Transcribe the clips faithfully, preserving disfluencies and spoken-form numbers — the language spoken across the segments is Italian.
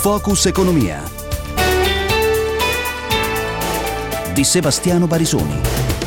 Focus Economia di Sebastiano Barisoni.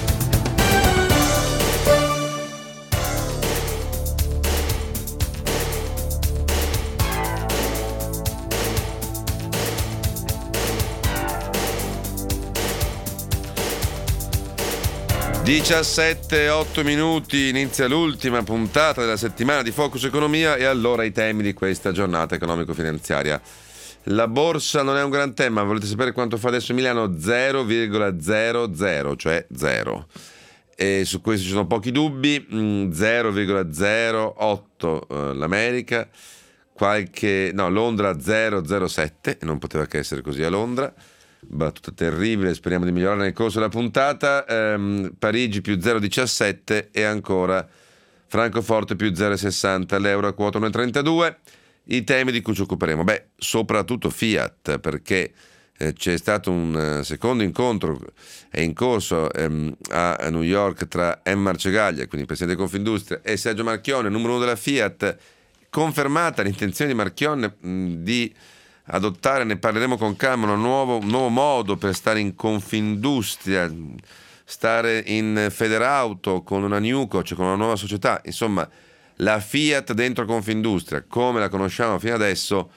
diciassette e otto minuti, inizia l'ultima puntata della settimana di Focus Economia e allora i temi di questa giornata economico-finanziaria. La borsa non è un gran tema, volete sapere quanto fa adesso Milano? zero virgola zero zero, cioè zero. E su questo ci sono pochi dubbi, zero virgola zero otto eh, l'America, qualche no, Londra zero virgola zero sette, e non poteva che essere così a Londra. Battuta terribile, speriamo di migliorare nel corso della puntata. ehm, Parigi più zero virgola diciassette e ancora Francoforte più zero virgola sessanta, l'euro a quota uno virgola trentadue. I temi di cui ci occuperemo, beh, soprattutto Fiat, perché eh, c'è stato un uh, secondo incontro, è in corso ehm, a New York tra M. Marcegaglia, quindi presidente di Confindustria, e Sergio Marchionne, numero uno della Fiat. Confermata l'intenzione di Marchionne mh, di adottare, ne parleremo con calma, un nuovo, un nuovo modo per stare in Confindustria, stare in Federauto con una Newco, cioè con una nuova società. Insomma, la Fiat dentro Confindustria, come la conosciamo fino adesso,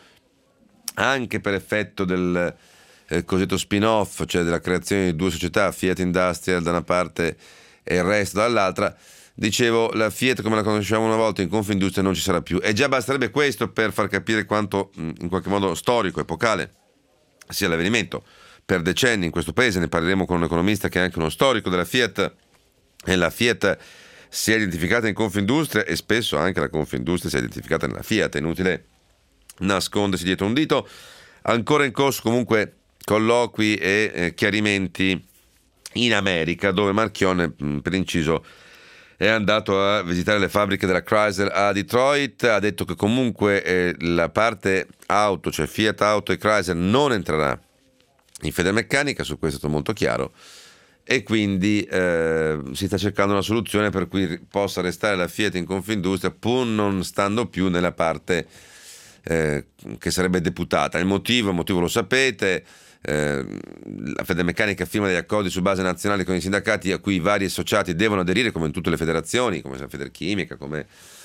anche per effetto del eh, cosiddetto spin-off, cioè della creazione di due società, Fiat Industrial da una parte e il resto dall'altra. Dicevo, la Fiat come la conosciamo una volta in Confindustria non ci sarà più, e già basterebbe questo per far capire quanto in qualche modo storico, epocale sia l'avvenimento. Per decenni in questo paese, ne parleremo con un economista che è anche uno storico della Fiat, e la Fiat si è identificata in Confindustria e spesso anche la Confindustria si è identificata nella Fiat, è inutile nascondersi dietro un dito. Ancora in corso comunque colloqui e eh, chiarimenti in America, dove Marchionne, per inciso, è andato a visitare le fabbriche della Chrysler a Detroit. Ha detto che comunque eh, la parte auto, cioè Fiat Auto e Chrysler, non entrerà in Federmeccanica, su questo è stato molto chiaro, e quindi eh, si sta cercando una soluzione per cui possa restare la Fiat in Confindustria, pur non stando più nella parte eh, che sarebbe deputata. Il motivo, il motivo lo sapete. Eh, la Federmeccanica firma degli accordi su base nazionale con i sindacati a cui i vari associati devono aderire, come in tutte le federazioni, come la Federchimica, come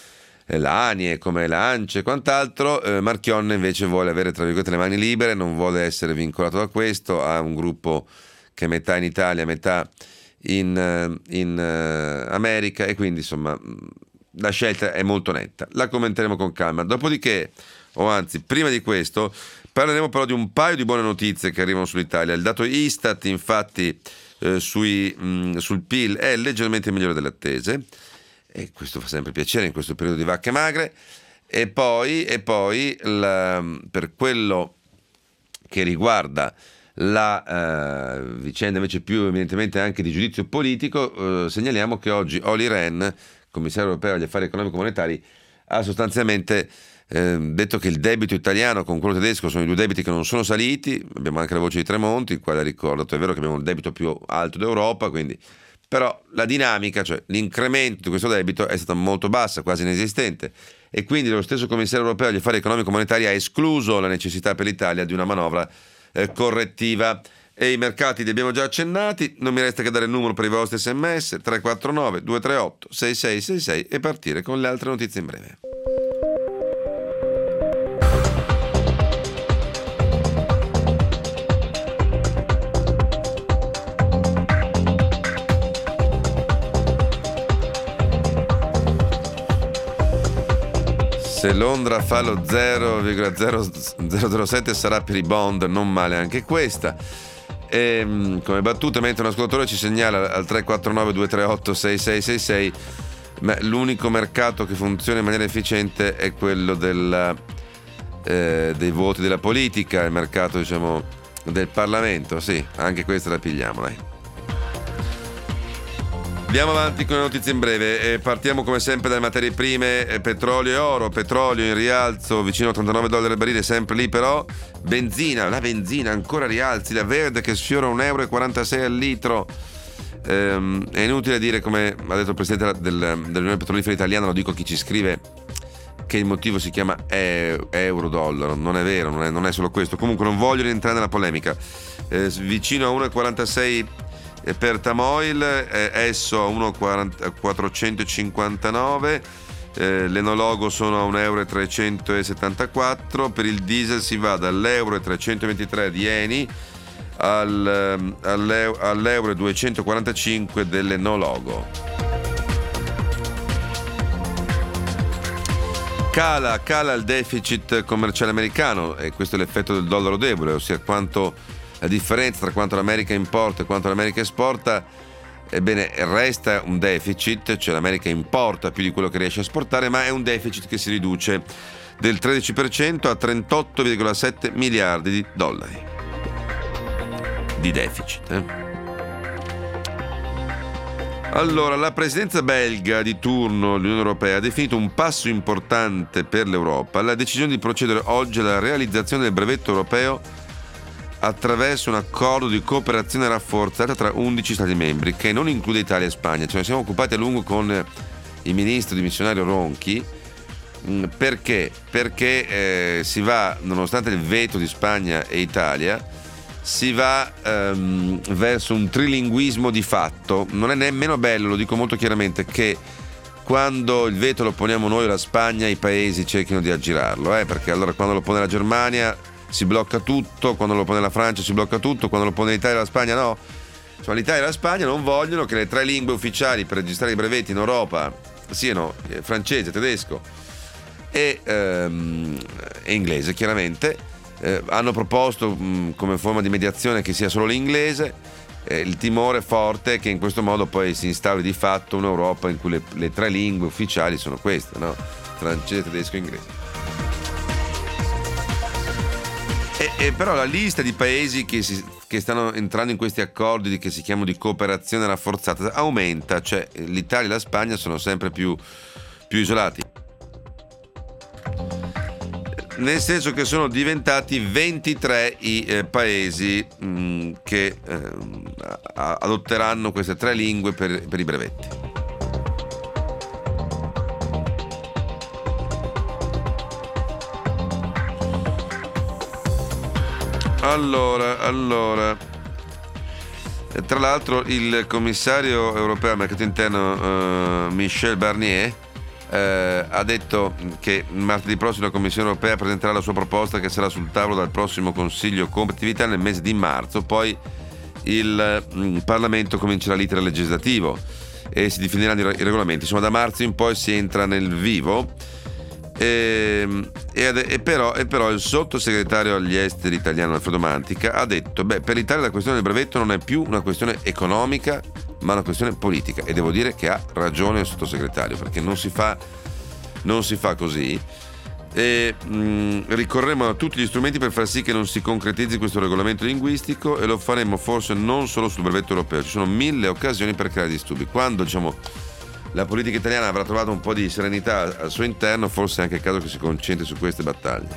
l'ANIE, come l'ANCE e quant'altro. eh, Marchionne invece vuole avere, tra virgolette, le mani libere, non vuole essere vincolato da questo, ha un gruppo che è metà in Italia, metà in, in uh, America, e quindi insomma la scelta è molto netta. La commenteremo con calma. Dopodiché, o anzi prima di questo, parleremo però di un paio di buone notizie che arrivano sull'Italia. Il dato Istat, infatti, eh, sui, mh, sul P I L è leggermente migliore delle attese, e questo fa sempre piacere in questo periodo di vacche magre. E poi, e poi la, per quello che riguarda la uh, vicenda invece più evidentemente anche di giudizio politico, uh, segnaliamo che oggi Olli Rehn, commissario europeo agli affari economico-monetari, ha sostanzialmente eh, detto che il debito italiano con quello tedesco sono i due debiti che non sono saliti. Abbiamo anche la voce di Tremonti, il quale ha ricordato, è vero che abbiamo il debito più alto d'Europa, quindi, però la dinamica, cioè l'incremento di questo debito, è stata molto bassa, quasi inesistente, e quindi lo stesso commissario europeo agli affari economico-monetari ha escluso la necessità per l'Italia di una manovra eh, correttiva. E i mercati li abbiamo già accennati. Non mi resta che dare il numero per i vostri sms: tre quattro nove due tre otto sei sei sei sei, e partire con le altre notizie in breve. Se Londra fa lo zero virgola zero zero sette sarà per i bond, non male anche questa. E, come battuta, mentre un ascoltatore ci segnala al tre quattro nove due tre otto sei sei sei sei, ma l'unico mercato che funziona in maniera efficiente è quello del, eh, dei voti della politica, il mercato, diciamo, del Parlamento. Sì, anche questa la pigliamo, dai. Andiamo avanti con le notizie in breve. E partiamo come sempre dalle materie prime, eh, petrolio e oro. Petrolio in rialzo vicino a ottantanove dollari al barile, sempre lì però. Benzina, la benzina ancora rialzi, la verde che sfiora un euro e quarantasei al litro. Ehm, è inutile dire, come ha detto il presidente del, dell'Unione Petrolifera Italiana, lo dico a chi ci scrive, che il motivo si chiama e- euro-dollaro. Non è vero, non è, non è solo questo. Comunque non voglio entrare nella polemica. Eh, vicino a uno virgola quarantasei per Tamoil, eh, esso a uno virgola quattrocentocinquantanove, eh, l'enologo sono a un euro e trecentosettantaquattro, per il diesel si va dall'euro e trecentoventitré di Eni al, all'euro, all'euro e duecentoquarantacinque dell'enologo. Cala, cala il deficit commerciale americano, e questo è l'effetto del dollaro debole, ossia quanto la differenza tra quanto l'America importa e quanto l'America esporta. Ebbene, resta un deficit, cioè l'America importa più di quello che riesce a esportare, ma è un deficit che si riduce del tredici per cento a trentotto virgola sette miliardi di dollari di deficit. Eh? Allora, la presidenza belga di turno dell'Unione Europea ha definito un passo importante per l'Europa la decisione di procedere oggi alla realizzazione del brevetto europeo attraverso un accordo di cooperazione rafforzata tra undici Stati membri, che non include Italia e Spagna. Ce ne siamo occupati a lungo con il ministro dimissionario Ronchi. Perché? Perché eh, si va, nonostante il veto di Spagna e Italia, si va ehm, verso un trilinguismo di fatto. Non è nemmeno bello, lo dico molto chiaramente, che quando il veto lo poniamo noi o la Spagna, i paesi cerchino di aggirarlo, eh? Perché allora quando lo pone la Germania si blocca tutto, quando lo pone la Francia si blocca tutto, quando lo pone l'Italia e la Spagna no. Insomma, l'Italia e la Spagna non vogliono che le tre lingue ufficiali per registrare i brevetti in Europa siano francese, tedesco e, ehm, e inglese, chiaramente. Eh, hanno proposto mh, come forma di mediazione che sia solo l'inglese. Eh, il timore forte è che in questo modo poi si instauri di fatto un'Europa in cui le, le tre lingue ufficiali sono queste, no? Francese, tedesco e inglese. E, e però la lista di paesi che, si, che stanno entrando in questi accordi che si chiamano di cooperazione rafforzata aumenta, cioè l'Italia e la Spagna sono sempre più, più isolati, nel senso che sono diventati ventitré i eh, paesi mh, che eh, adotteranno queste tre lingue per, per i brevetti. Allora, allora, tra l'altro il commissario europeo al mercato interno uh, Michel Barnier uh, ha detto che martedì prossimo la Commissione europea presenterà la sua proposta, che sarà sul tavolo dal prossimo Consiglio Competitività nel mese di marzo. Poi il um, Parlamento comincerà l'iter legislativo e si definiranno i regolamenti. Insomma, da marzo in poi si entra nel vivo. E, e, e, però, e però il sottosegretario agli esteri italiano Alfredo Mantica ha detto: beh, per l'Italia la questione del brevetto non è più una questione economica ma una questione politica, e devo dire che ha ragione il sottosegretario, perché non si fa non si fa così, e mh, ricorreremo a tutti gli strumenti per far sì che non si concretizzi questo regolamento linguistico, e lo faremo forse non solo sul brevetto europeo. Ci sono mille occasioni per creare disturbi. Quando, diciamo, la politica italiana avrà trovato un po' di serenità al suo interno, forse è anche il caso che si concentri su queste battaglie.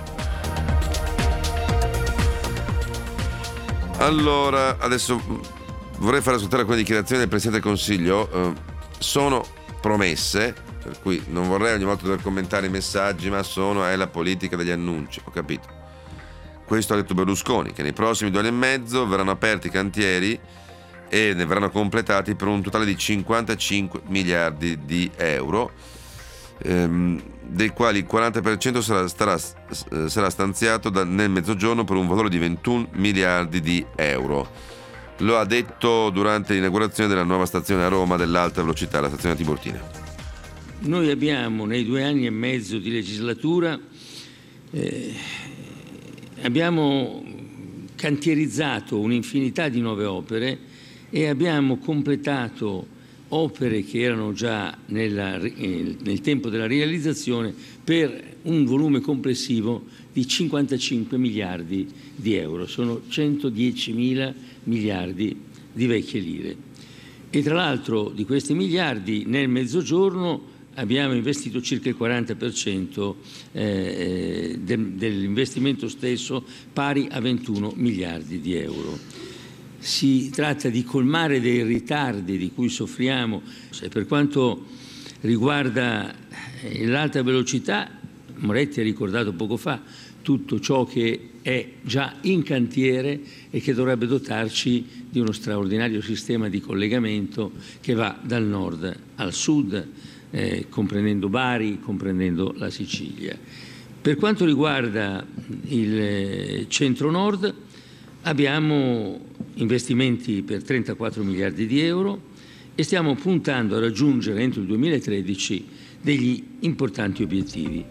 Allora, adesso vorrei far ascoltare alcune dichiarazioni del Presidente del Consiglio. Eh, sono promesse, per cui non vorrei ogni volta dover commentare i messaggi, ma sono è la politica degli annunci, ho capito. Questo ha detto Berlusconi, che nei prossimi due anni e mezzo verranno aperti i cantieri e ne verranno completati per un totale di cinquantacinque miliardi di euro, ehm, dei quali il quaranta per cento sarà, starà, sarà stanziato da, nel Mezzogiorno per un valore di ventuno miliardi di euro. Lo ha detto durante l'inaugurazione della nuova stazione a Roma dell'alta velocità, la stazione Tiburtina. Noi abbiamo nei due anni e mezzo di legislatura eh, abbiamo cantierizzato un'infinità di nuove opere e abbiamo completato opere che erano già nella, eh, nel tempo della realizzazione per un volume complessivo di cinquantacinque miliardi di euro. Sono centodiecimila miliardi di vecchie lire. E tra l'altro di questi miliardi nel Mezzogiorno abbiamo investito circa il quaranta per cento eh, de, dell'investimento stesso, pari a ventuno miliardi di euro. Si tratta di colmare dei ritardi di cui soffriamo. Per quanto riguarda l'alta velocità, Moretti ha ricordato poco fa tutto ciò che è già in cantiere e che dovrebbe dotarci di uno straordinario sistema di collegamento che va dal nord al sud, eh, comprendendo Bari, comprendendo la Sicilia. Per quanto riguarda il centro-nord, abbiamo investimenti per trentaquattro miliardi di euro e stiamo puntando a raggiungere entro il duemilatredici degli importanti obiettivi.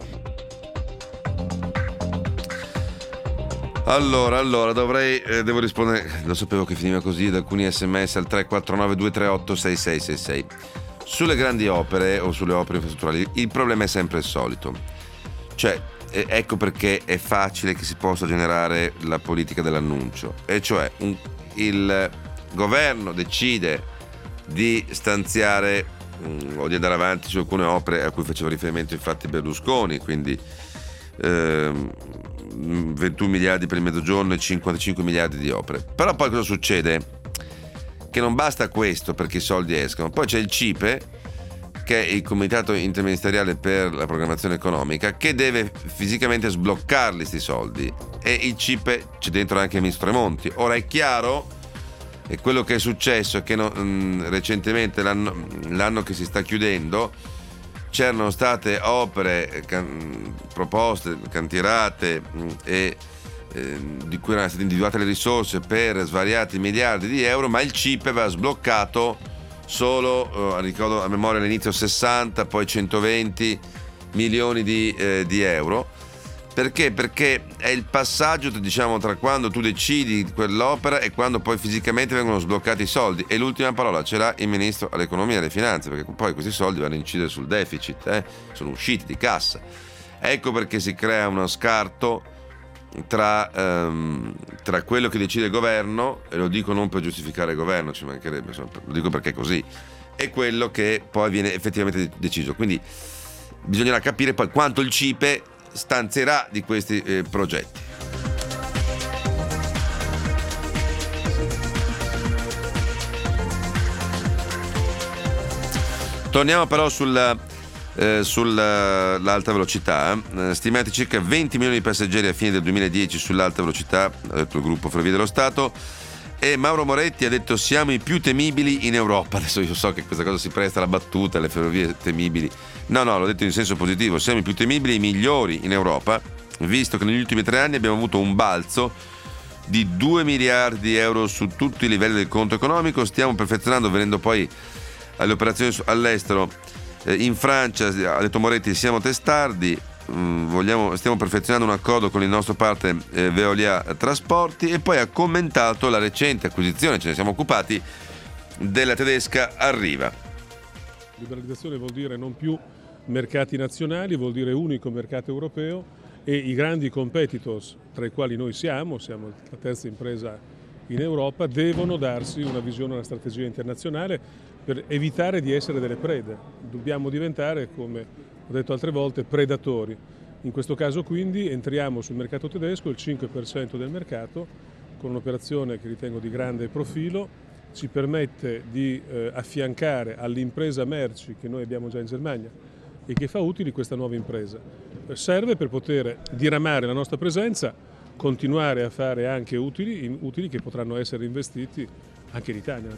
Allora, allora, dovrei, eh, devo rispondere, lo sapevo che finiva così, ad alcuni sms al tre quattro nove due tre otto sei sei sei sei. Sulle grandi opere o sulle opere infrastrutturali il problema è sempre il solito. Cioè, eh, ecco perché è facile che si possa generare la politica dell'annuncio. E cioè, un, il governo decide di stanziare um, o di andare avanti su alcune opere a cui faceva riferimento infatti Berlusconi, quindi ehm, ventuno miliardi per il Mezzogiorno e cinquantacinque miliardi di opere. Però poi cosa succede? Che non basta questo perché i soldi escono, poi c'è il C I P E, che è il Comitato Interministeriale per la Programmazione Economica, che deve fisicamente sbloccarli sti soldi, e il C I P E c'è dentro anche il ministro Tremonti. Ora è chiaro, e quello che è successo è che no, mh, recentemente l'anno, l'anno che si sta chiudendo c'erano state opere can, proposte, cantierate mh, e eh, di cui erano state individuate le risorse per svariati miliardi di euro, ma il C I P E aveva sbloccato solo, eh, ricordo a memoria all'inizio sessanta, poi centoventi milioni di, eh, di euro. Perché? Perché è il passaggio, diciamo, tra quando tu decidi quell'opera e quando poi fisicamente vengono sbloccati i soldi, e l'ultima parola ce l'ha il ministro all'economia e alle finanze, perché poi questi soldi vanno a incidere sul deficit, eh? sono usciti di cassa. Ecco perché si crea uno scarto tra, um, tra quello che decide il governo, e lo dico non per giustificare il governo, ci mancherebbe, insomma, lo dico perché è così, e quello che poi viene effettivamente deciso. Quindi bisognerà capire poi quanto il C I P E stanzierà di questi eh, progetti. Torniamo però sulla, eh, sull'alta velocità. Eh, stimati circa venti milioni di passeggeri a fine del duemiladieci sull'alta velocità, ha detto il gruppo Ferrovie dello Stato, e Mauro Moretti ha detto siamo i più temibili in Europa. Adesso io so che questa cosa si presta alla battuta, le ferrovie temibili. No, no, l'ho detto in senso positivo, siamo i più temibili e i migliori in Europa, visto che negli ultimi tre anni abbiamo avuto un balzo di due miliardi di euro su tutti i livelli del conto economico. Stiamo perfezionando, venendo poi alle operazioni all'estero. Eh, in Francia, ha detto Moretti, siamo testardi, mh, vogliamo, stiamo perfezionando un accordo con il nostro partner eh, Veolia Trasporti, e poi ha commentato la recente acquisizione, ce ne siamo occupati, della tedesca Arriva. Liberalizzazione vuol dire non più mercati nazionali, vuol dire unico mercato europeo, e i grandi competitors, tra i quali noi siamo, siamo la terza impresa in Europa, devono darsi una visione, una strategia internazionale per evitare di essere delle prede. Dobbiamo diventare, come ho detto altre volte, predatori. In questo caso quindi entriamo sul mercato tedesco, il cinque per cento del mercato, con un'operazione che ritengo di grande profilo. Ci permette di eh, affiancare all'impresa merci che noi abbiamo già in Germania e che fa utili questa nuova impresa. Serve per poter diramare la nostra presenza, continuare a fare anche utili, in, utili che potranno essere investiti anche in Italia.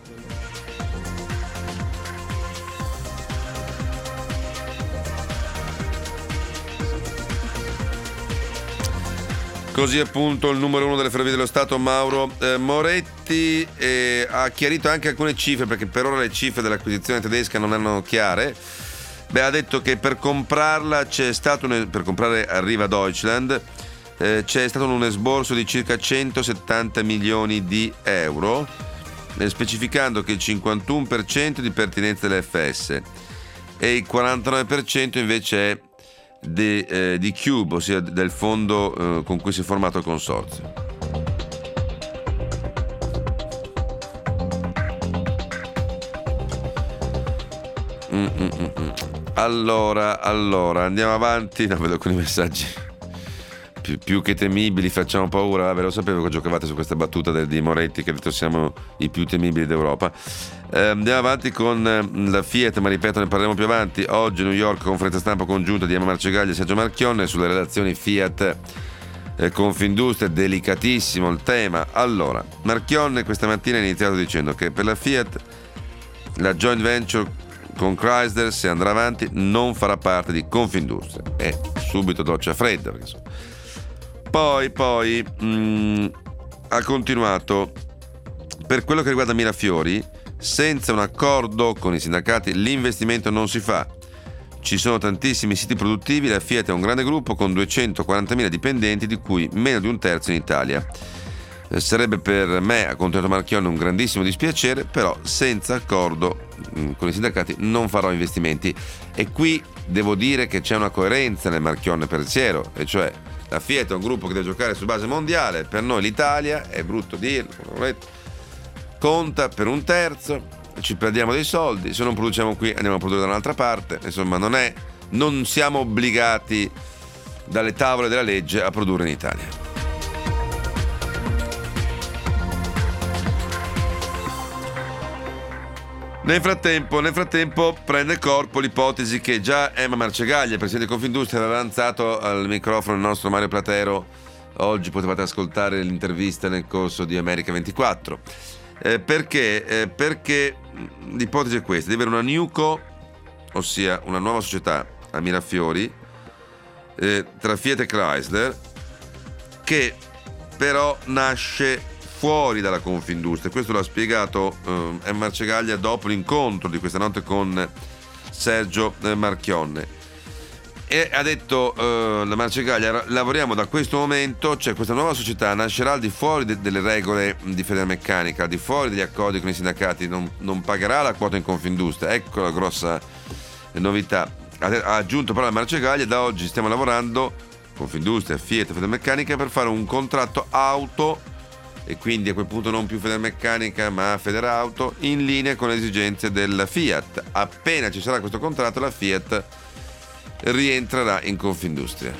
Così appunto il numero uno delle Ferrovie dello Stato, Mauro eh, Moretti, eh, ha chiarito anche alcune cifre, perché per ora le cifre dell'acquisizione tedesca non erano chiare. Beh, ha detto che per comprarla c'è stato un, per comprare Arriva Deutschland eh, c'è stato un esborso di circa centosettanta milioni di euro, eh, specificando che il cinquantuno per cento di pertinenza dell'F S e il quarantanove per cento invece è di, eh, di Cube, ossia del fondo eh, con cui si è formato il consorzio. Mm, mm, mm. Allora, allora, andiamo avanti. No, vedo alcuni messaggi più, più che temibili facciamo paura. Vabbè, lo sapevo che giocavate su questa battuta del, di Moretti che ha detto siamo i più temibili d'Europa. Eh, andiamo avanti con la Fiat, ma ripeto, ne parleremo più avanti. Oggi a New York conferenza stampa congiunta di Emma Marcegaglia e Sergio Marchionne sulle relazioni Fiat eh, Confindustria. Delicatissimo il tema. Allora, Marchionne questa mattina ha iniziato dicendo che per la Fiat la joint venture con Chrysler, se andrà avanti, non farà parte di Confindustria. E subito doccia fredda. Poi, poi mh, ha continuato: per quello che riguarda Mirafiori, senza un accordo con i sindacati l'investimento non si fa. Ci sono tantissimi siti produttivi, la Fiat è un grande gruppo con duecentoquarantamila dipendenti, di cui meno di un terzo in Italia. Sarebbe per me, ha continuato Marchionne, un grandissimo dispiacere, però senza accordo mh, con i sindacati non farò investimenti. E qui devo dire che c'è una coerenza nel Marchionne pensiero, e cioè la Fiat è un gruppo che deve giocare su base mondiale. Per noi l'Italia, è brutto dirlo, conta per un terzo, ci perdiamo dei soldi, se non produciamo qui andiamo a produrre da un'altra parte. Insomma, non è, non siamo obbligati dalle tavole della legge a produrre in Italia. Nel frattempo, nel frattempo prende corpo l'ipotesi che già Emma Marcegaglia, presidente di Confindustria, aveva lanciato al microfono il nostro Mario Platero. Oggi potevate ascoltare l'intervista nel corso di America ventiquattro. Eh, perché? Eh, perché l'ipotesi è questa: di avere una NewCo, ossia una nuova società a Mirafiori, eh, tra Fiat e Chrysler, che però nasce fuori dalla Confindustria. Questo l'ha spiegato eh, Emma Marcegaglia dopo l'incontro di questa notte con Sergio eh, Marchionne, e ha detto eh, la Marcegaglia: lavoriamo da questo momento, cioè questa nuova società nascerà al di fuori de- delle regole di Federmeccanica, al di fuori degli accordi con i sindacati, non, non pagherà la quota in Confindustria. Ecco la grossa novità. Ha, ha aggiunto però la Marcegaglia: da oggi stiamo lavorando Confindustria, Fiat e Federmeccanica per fare un contratto auto, e quindi a quel punto non più Federmeccanica ma Federauto, in linea con le esigenze della Fiat. Appena ci sarà questo contratto, la Fiat rientrerà in Confindustria.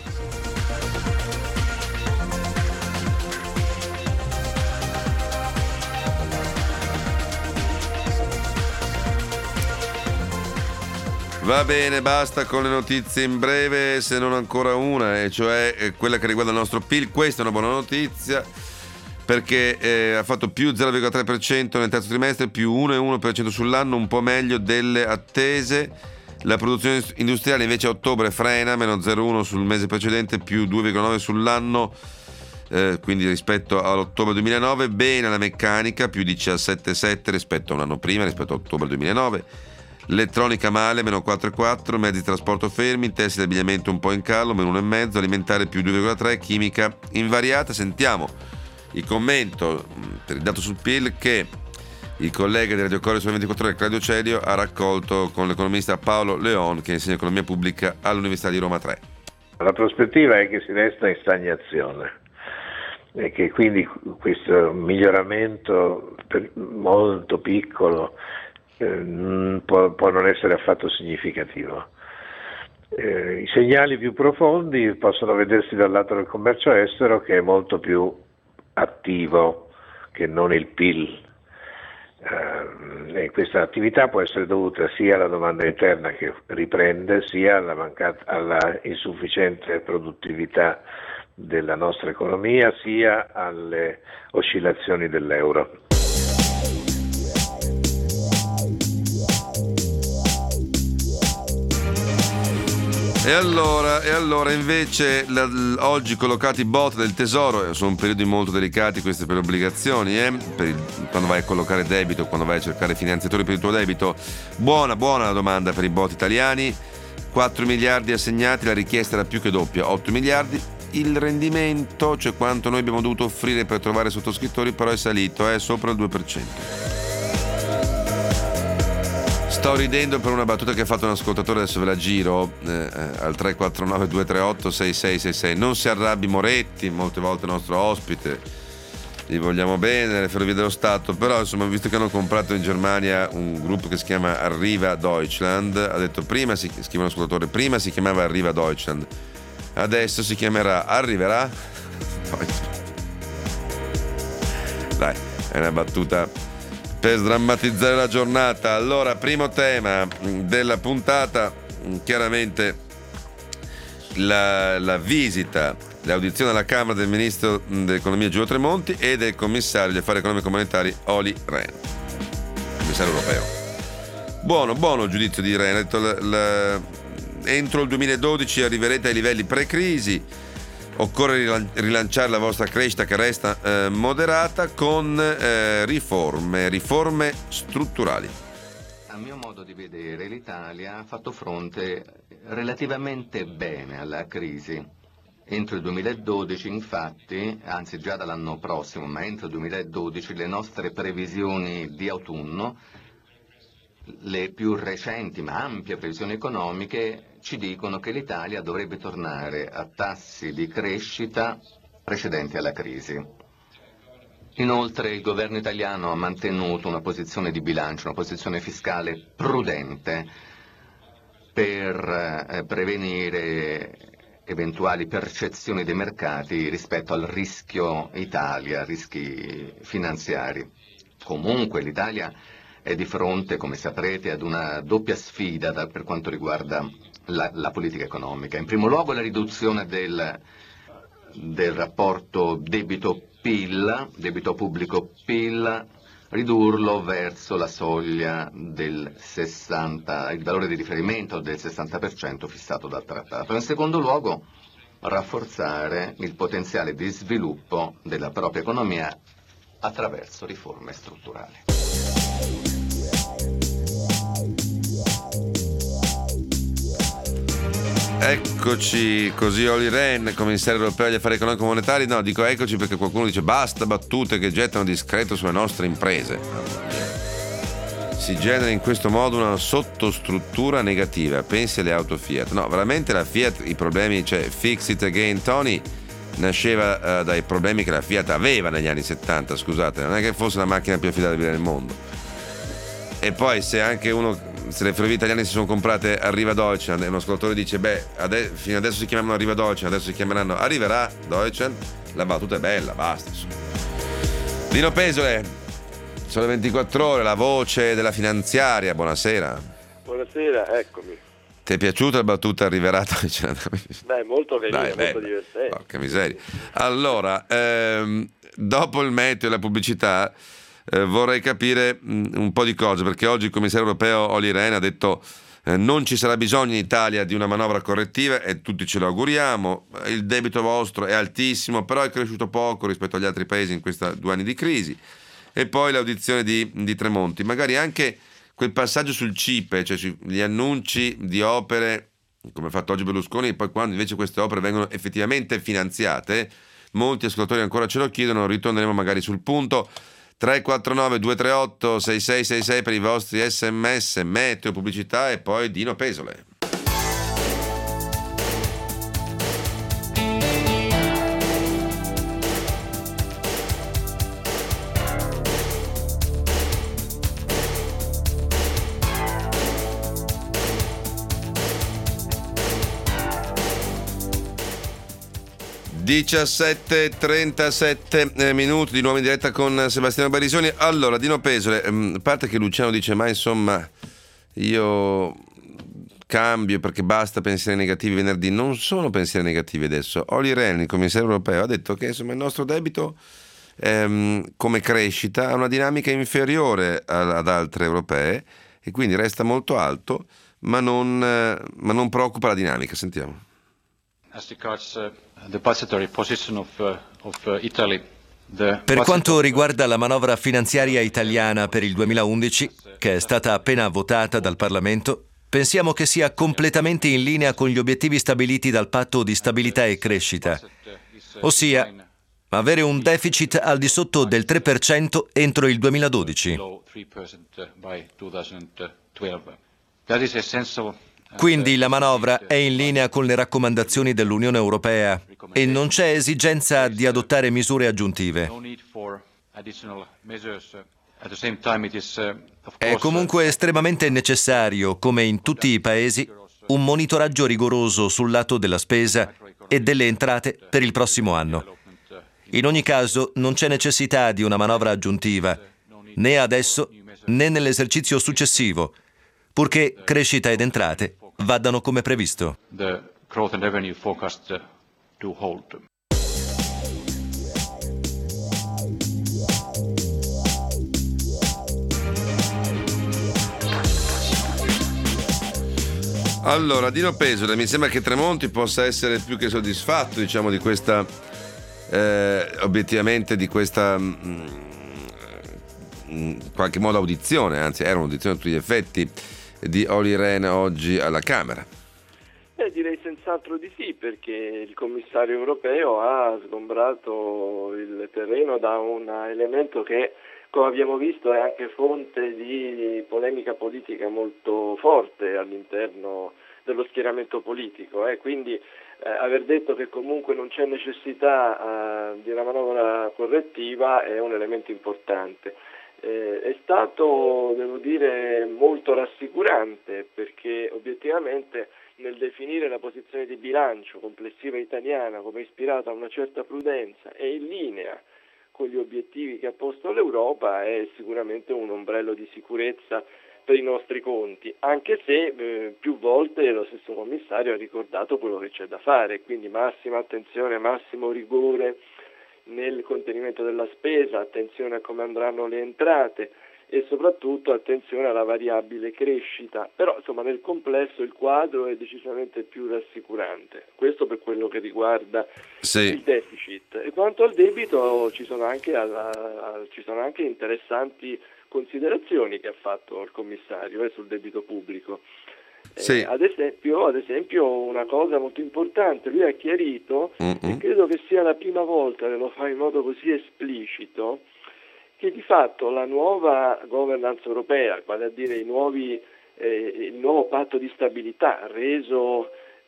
Va bene, basta con le notizie in breve, se non ancora una, e cioè quella che riguarda il nostro P I L. Questa è una buona notizia, perché eh, ha fatto più zero virgola tre per cento nel terzo trimestre, più uno virgola uno per cento sull'anno, un po' meglio delle attese. La produzione industriale invece a ottobre frena, meno zero virgola uno sul mese precedente, più due virgola nove sull'anno, eh, quindi rispetto all'ottobre duemilanove. Bene la meccanica, più diciassette virgola sette rispetto a un anno prima, rispetto a ottobre duemilanove. L'elettronica male, meno quattro virgola quattro, mezzi di trasporto fermi, tessile e abbigliamento un po' in callo, meno uno virgola cinque, alimentare più due virgola tre, chimica invariata. Sentiamo il commento per il dato sul P I L che il collega di Radio Corriere sulle ventiquattro ore, Claudio Celio, ha raccolto con l'economista Paolo Leon, che insegna economia pubblica all'Università di Roma tre. La prospettiva è che si resta in stagnazione e che quindi questo miglioramento molto piccolo eh, può, può non essere affatto significativo. Eh, I segnali più profondi possono vedersi dal lato del commercio estero, che è molto più attivo che non il P I L. Uh, e questa attività può essere dovuta sia alla domanda interna che riprende, sia alla, mancata, alla insufficiente produttività della nostra economia, sia alle oscillazioni dell'euro. E allora, e allora invece la, oggi collocati bot del Tesoro, sono periodi molto delicati questi per le obbligazioni, eh? per il, quando vai a collocare debito, quando vai a cercare finanziatori per il tuo debito. Buona, buona la domanda per i bot italiani, quattro miliardi assegnati, la richiesta era più che doppia, otto miliardi. Il rendimento, cioè quanto noi abbiamo dovuto offrire per trovare sottoscrittori, però è salito, è sopra il due per cento. Sto ridendo per una battuta che ha fatto un ascoltatore, adesso ve la giro, eh, al tre quattro nove due tre otto sei sei sei sei. Non si arrabbi Moretti, molte volte il nostro ospite, gli vogliamo bene, le Ferrovie dello Stato, però insomma, visto che hanno comprato in Germania un gruppo che si chiama Arriva Deutschland, ha detto prima, si scrive un ascoltatore, prima si chiamava Arriva Deutschland, adesso si chiamerà Arriverà? Dai, è una battuta per sdrammatizzare la giornata. Allora, primo tema della puntata, chiaramente la, la visita, l'audizione alla Camera del Ministro dell'Economia Giulio Tremonti e del Commissario degli Affari Economici e Monetari Olli Rehn, Commissario europeo. Buono, buono il giudizio di Rehn, ha detto la, la, entro il duemiladodici arriverete ai livelli pre-crisi, occorre rilanciare la vostra crescita che resta eh, moderata con eh, riforme, riforme strutturali. A mio modo di vedere, l'Italia ha fatto fronte relativamente bene alla crisi. Entro il duemiladodici, infatti, anzi già dall'anno prossimo, ma entro il duemiladodici, le nostre previsioni di autunno, le più recenti ma ampie previsioni economiche, ci dicono che l'Italia dovrebbe tornare a tassi di crescita precedenti alla crisi. Inoltre il governo italiano ha mantenuto una posizione di bilancio, una posizione fiscale prudente per eh, prevenire eventuali percezioni dei mercati rispetto al rischio Italia, rischi finanziari. Comunque l'Italia è di fronte, come saprete, ad una doppia sfida da, per quanto riguarda la, la politica economica. In primo luogo la riduzione del, del rapporto debito-P I L, debito pubblico-P I L, ridurlo verso la soglia del sessanta, il valore di riferimento del sessanta per cento fissato dal trattato. In secondo luogo rafforzare il potenziale di sviluppo della propria economia attraverso riforme strutturali. Eccoci, così Olli Rehn, commissario europeo agli affari economici e monetari. No, dico eccoci perché qualcuno dice basta battute che gettano discreto sulle nostre imprese. Si genera in questo modo una sottostruttura negativa. Pensi alle auto Fiat. No, veramente la Fiat, i problemi, cioè Fix It Again Tony nasceva uh, dai problemi che la Fiat aveva negli anni settanta, scusate, non è che fosse la macchina più affidabile del mondo. E poi se anche uno, se le ferrovie italiane si sono comprate Arriva Deutschland e uno ascoltatore dice beh, ade- fino adesso si chiamavano Arriva Deutschland, adesso si chiameranno Arriverà Deutschland, la battuta è bella, basta insomma. Dino Pesole, sono le ventiquattro ore, la voce della finanziaria, buonasera. Buonasera, eccomi. Ti è piaciuta la battuta Arriverà Deutschland? Beh, molto carina, Dai, molto bella. divertente. Porca miseria. Allora, ehm, dopo il meteo e la pubblicità Eh, vorrei capire mh, un po' di cose, perché oggi il commissario europeo Olli Rehn ha detto eh, non ci sarà bisogno in Italia di una manovra correttiva e tutti ce lo auguriamo, il debito vostro è altissimo però è cresciuto poco rispetto agli altri paesi in questi due anni di crisi. E poi l'audizione di, di Tremonti, magari anche quel passaggio sul C I P E, cioè gli annunci di opere come ha fatto oggi Berlusconi, e poi quando invece queste opere vengono effettivamente finanziate, molti ascoltatori ancora ce lo chiedono, ritorneremo magari sul punto. Tre quattro nove due tre otto sei sei sei sei per i vostri sms, meteo, pubblicità e poi Dino Pesole. diciassette e trentasette minuti di nuovo in diretta con Sebastiano Barisoni. Allora, Dino Pesole, a parte che Luciano dice ma insomma io cambio perché basta pensieri negativi venerdì, non sono pensieri negativi adesso. Olli Rehn, il commissario europeo, ha detto che insomma il nostro debito ehm, come crescita ha una dinamica inferiore ad altre europee e quindi resta molto alto, ma non, eh, ma non preoccupa la dinamica. Sentiamo. As regards uh, the budgetary position of, uh, of uh, Italy, the per quanto riguarda la manovra finanziaria italiana per il duemilaundici, che è stata appena votata dal Parlamento, pensiamo che sia completamente in linea con gli obiettivi stabiliti dal Patto di stabilità e crescita, ossia avere un deficit al di sotto del tre per cento entro il duemiladodici. Quindi la manovra è in linea con le raccomandazioni dell'Unione Europea e non c'è esigenza di adottare misure aggiuntive. È comunque estremamente necessario, come in tutti i paesi, un monitoraggio rigoroso sul lato della spesa e delle entrate per il prossimo anno. In ogni caso non c'è necessità di una manovra aggiuntiva, né adesso né nell'esercizio successivo, purché crescita ed entrate vadano come previsto. The growth and revenue forecast do hold. Allora, Dino Pesole, mi sembra che Tremonti possa essere più che soddisfatto, diciamo, di questa eh, obiettivamente di questa mh, in qualche modo audizione, anzi era un'audizione a tutti gli effetti di Olli Rehn oggi alla Camera. Eh, direi senz'altro di sì, perché il commissario europeo ha sgombrato il terreno da un elemento che, come abbiamo visto, è anche fonte di polemica politica molto forte all'interno dello schieramento politico. Eh. Quindi eh, aver detto che comunque non c'è necessità eh, di una manovra correttiva è un elemento importante. Eh, è stato, devo dire, molto rassicurante, perché obiettivamente nel definire la posizione di bilancio complessiva italiana come ispirata a una certa prudenza e in linea con gli obiettivi che ha posto l'Europa è sicuramente un ombrello di sicurezza per i nostri conti, anche se eh, più volte lo stesso commissario ha ricordato quello che c'è da fare, quindi massima attenzione, massimo rigore nel contenimento della spesa, attenzione a come andranno le entrate e soprattutto attenzione alla variabile crescita, però insomma nel complesso il quadro è decisamente più rassicurante, questo per quello che riguarda sì. il deficit. E quanto al debito ci sono anche, alla, ci sono anche interessanti considerazioni che ha fatto il commissario eh, sul debito pubblico. Sì. Eh, ad esempio, ad esempio una cosa molto importante, lui ha chiarito, Mm-mm. e credo che sia la prima volta che lo fa in modo così esplicito, che di fatto la nuova governance europea, vale a dire i nuovi, eh, il nuovo patto di stabilità reso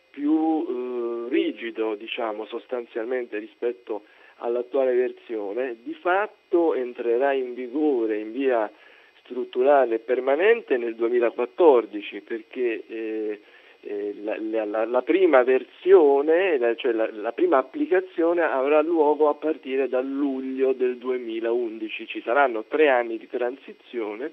più eh, rigido, diciamo, sostanzialmente rispetto all'attuale versione, di fatto entrerà in vigore in via strutturale e permanente nel duemilaquattordici, perché eh, eh, la, la, la prima versione, la, cioè la, la prima applicazione avrà luogo a partire dal luglio del duemilaundici. Ci saranno tre anni di transizione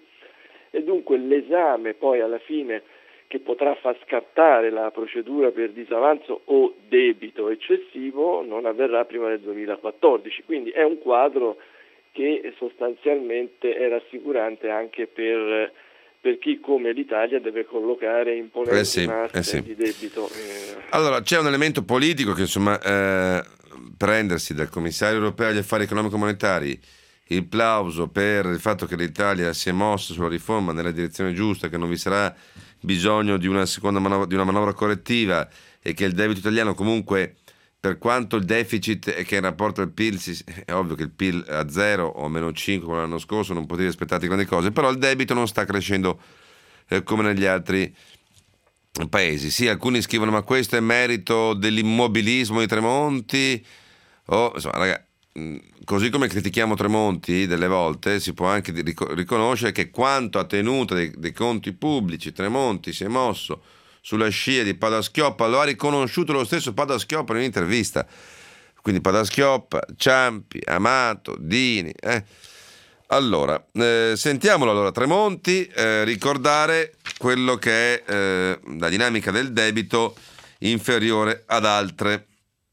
e dunque l'esame poi alla fine che potrà far scattare la procedura per disavanzo o debito eccessivo non avverrà prima del duemilaquattordici, quindi è un quadro che sostanzialmente è rassicurante anche per, per chi come l'Italia deve collocare imponenti eh sì, masse eh sì. di debito. Eh. Allora c'è un elemento politico che insomma eh, prendersi dal commissario europeo agli affari economico-monetari il plauso per il fatto che l'Italia si è mossa sulla riforma nella direzione giusta, che non vi sarà bisogno di una seconda manovra, di una manovra correttiva e che il debito italiano comunque, per quanto il deficit è che in rapporto al P I L si, è ovvio che il P I L a zero o a meno cinque come l'anno scorso non potevi aspettarti grandi cose, però il debito non sta crescendo eh, come negli altri paesi. Sì, alcuni scrivono ma questo è merito dell'immobilismo di Tremonti o insomma ragazzi, così come critichiamo Tremonti delle volte si può anche riconoscere che quanto a tenuta dei, dei conti pubblici Tremonti si è mosso sulla scia di Padoa-Schioppa, lo ha riconosciuto lo stesso Padoa-Schioppa in un'intervista, quindi Padoa-Schioppa, Ciampi, Amato, Dini eh. allora eh, sentiamolo allora Tremonti eh, ricordare quello che è eh, la dinamica del debito inferiore ad altre.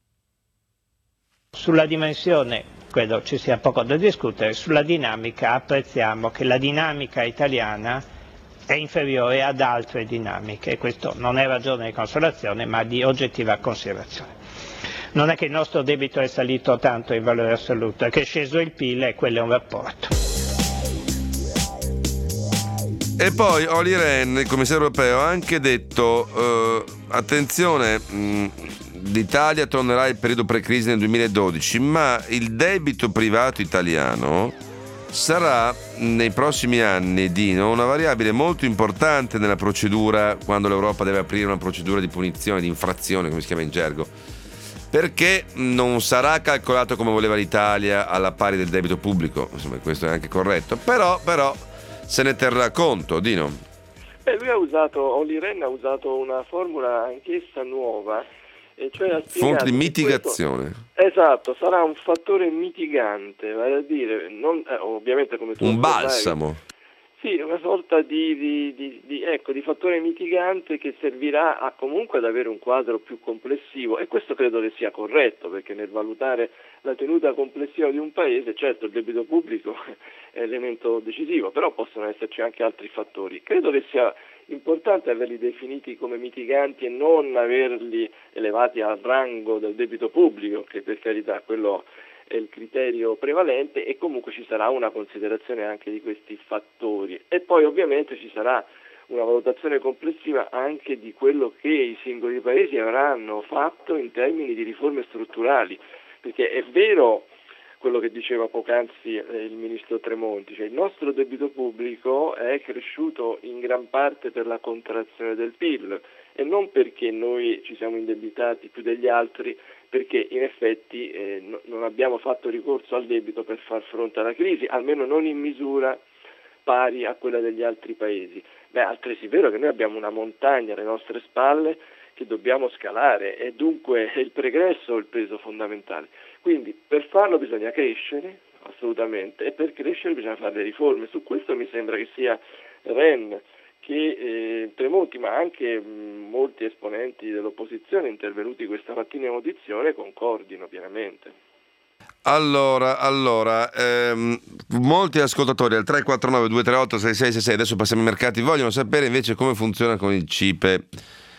Sulla dimensione credo ci sia poco da discutere, sulla dinamica apprezziamo che la dinamica italiana è inferiore ad altre dinamiche, e questo non è ragione di consolazione ma di oggettiva considerazione. Non è che il nostro debito è salito tanto in valore assoluto, è che è sceso il P I L e quello è un rapporto. E poi Olli Rehn, il commissario europeo, ha anche detto eh, attenzione, mh, l'Italia tornerà al periodo pre-crisi nel duemiladodici, ma il debito privato italiano sarà nei prossimi anni, Dino, una variabile molto importante nella procedura quando l'Europa deve aprire una procedura di punizione, di infrazione, come si chiama in gergo, perché non sarà calcolato come voleva l'Italia alla pari del debito pubblico, insomma questo è anche corretto, però, però se ne terrà conto, Dino. Beh, lui ha usato, Olli Rehn ha usato una formula anch'essa nuova, E cioè ha fonte di spiegato che mitigazione. questo, esatto, sarà un fattore mitigante, vale a dire, non, eh, ovviamente come tu Un osservavi, balsamo. sì, una sorta di, di, di, di, ecco, di fattore mitigante che servirà a, comunque ad avere un quadro più complessivo, e questo credo che sia corretto, perché nel valutare la tenuta complessiva di un paese, certo il debito pubblico è elemento decisivo, però possono esserci anche altri fattori. Credo che sia importante averli definiti come mitiganti e non averli elevati al rango del debito pubblico, che per carità quello è il criterio prevalente, e comunque ci sarà una considerazione anche di questi fattori, e poi ovviamente ci sarà una valutazione complessiva anche di quello che i singoli paesi avranno fatto in termini di riforme strutturali, perché è vero quello che diceva poc'anzi eh, il ministro Tremonti, cioè il nostro debito pubblico è cresciuto in gran parte per la contrazione del P I L e non perché noi ci siamo indebitati più degli altri, perché in effetti eh, no, non abbiamo fatto ricorso al debito per far fronte alla crisi, almeno non in misura pari a quella degli altri paesi. Beh, altresì è vero che noi abbiamo una montagna alle nostre spalle che dobbiamo scalare, e dunque il pregresso è il peso fondamentale. Quindi per farlo bisogna crescere, assolutamente, e per crescere bisogna fare le riforme. Su questo mi sembra che sia Rehn, che eh, Tremonti, ma anche mh, molti esponenti dell'opposizione intervenuti questa mattina in audizione concordino pienamente. Allora, allora ehm, molti ascoltatori al tre quattro nove due tre otto sei sei sei sei, adesso passiamo ai mercati, vogliono sapere invece come funziona con il C I P E.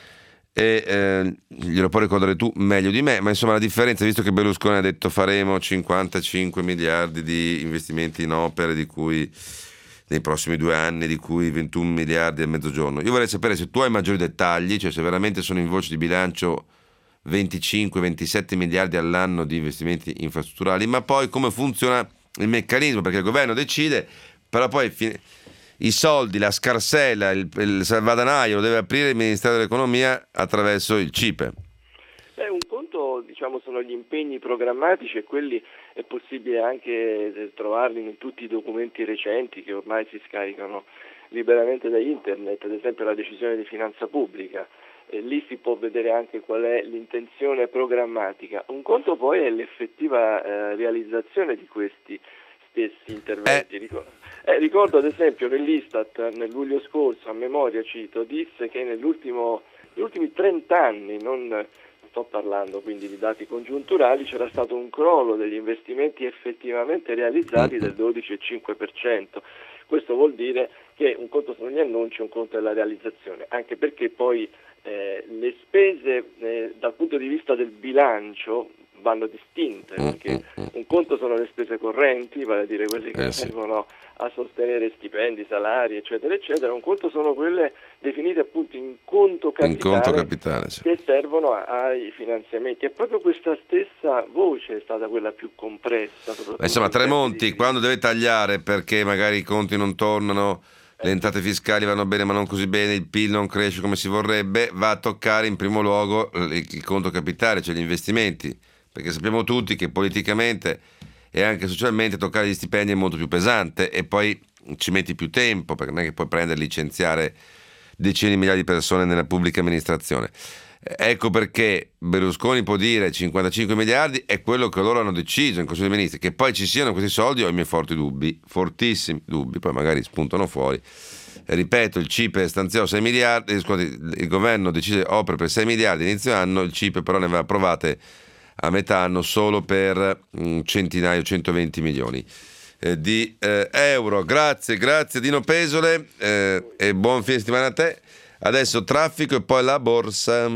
E eh, glielo puoi ricordare tu meglio di me, ma insomma la differenza, visto che Berlusconi ha detto faremo cinquantacinque miliardi di investimenti in opere, di cui nei prossimi due anni, di cui ventuno miliardi al mezzogiorno, io vorrei sapere se tu hai maggiori dettagli, cioè se veramente sono in voce di bilancio venticinque ventisette miliardi all'anno di investimenti infrastrutturali, ma poi come funziona il meccanismo, perché il governo decide, però poi fine, i soldi, la scarsella, il, il salvadanaio lo deve aprire il Ministero dell'Economia attraverso il C I P E. Beh, un conto, diciamo, sono gli impegni programmatici, e quelli è possibile anche trovarli in tutti i documenti recenti che ormai si scaricano liberamente da internet, ad esempio la decisione di finanza pubblica. E lì si può vedere anche qual è l'intenzione programmatica. Un conto poi è l'effettiva eh, realizzazione di questi stessi interventi. Eh. Ricordo, eh, ricordo ad esempio che l'Istat nel luglio scorso, a memoria cito, disse che nell'ultimo, negli ultimi trenta anni, non sto parlando quindi di dati congiunturali, c'era stato un crollo degli investimenti effettivamente realizzati del dodici virgola cinque per cento. Questo vuol dire che un conto sono gli annunci, un conto è la realizzazione, anche perché poi eh, le spese eh, dal punto di vista del bilancio vanno distinte, perché un conto sono le spese correnti, vale a dire quelle che eh sì. servono a sostenere stipendi, salari, eccetera, eccetera. Un conto sono quelle definite appunto in conto capitale, in conto capitale sì. che servono ai finanziamenti. E proprio questa stessa voce è stata quella più compressa. Insomma, Tremonti, quando deve tagliare perché magari i conti non tornano, le entrate fiscali vanno bene ma non così bene, il P I L non cresce come si vorrebbe, va a toccare in primo luogo il, il conto capitale, cioè gli investimenti. Perché sappiamo tutti che politicamente e anche socialmente toccare gli stipendi è molto più pesante, e poi ci metti più tempo, perché non è che puoi prendere e licenziare decine di migliaia di persone nella pubblica amministrazione. Ecco perché Berlusconi può dire cinquantacinque miliardi è quello che loro hanno deciso in Consiglio dei Ministri. Che poi ci siano questi soldi ho i miei forti dubbi, fortissimi dubbi, poi magari spuntano fuori. Ripeto, il C I P E stanziò sei miliardi, scusate, il governo decise opere per sei miliardi inizio anno, il C I P E però ne aveva approvate a metà anno solo per un centinaio, centoventi milioni eh, di eh, euro. Grazie, grazie Dino Pesole eh, e buon fine settimana a te. Adesso traffico e poi la borsa.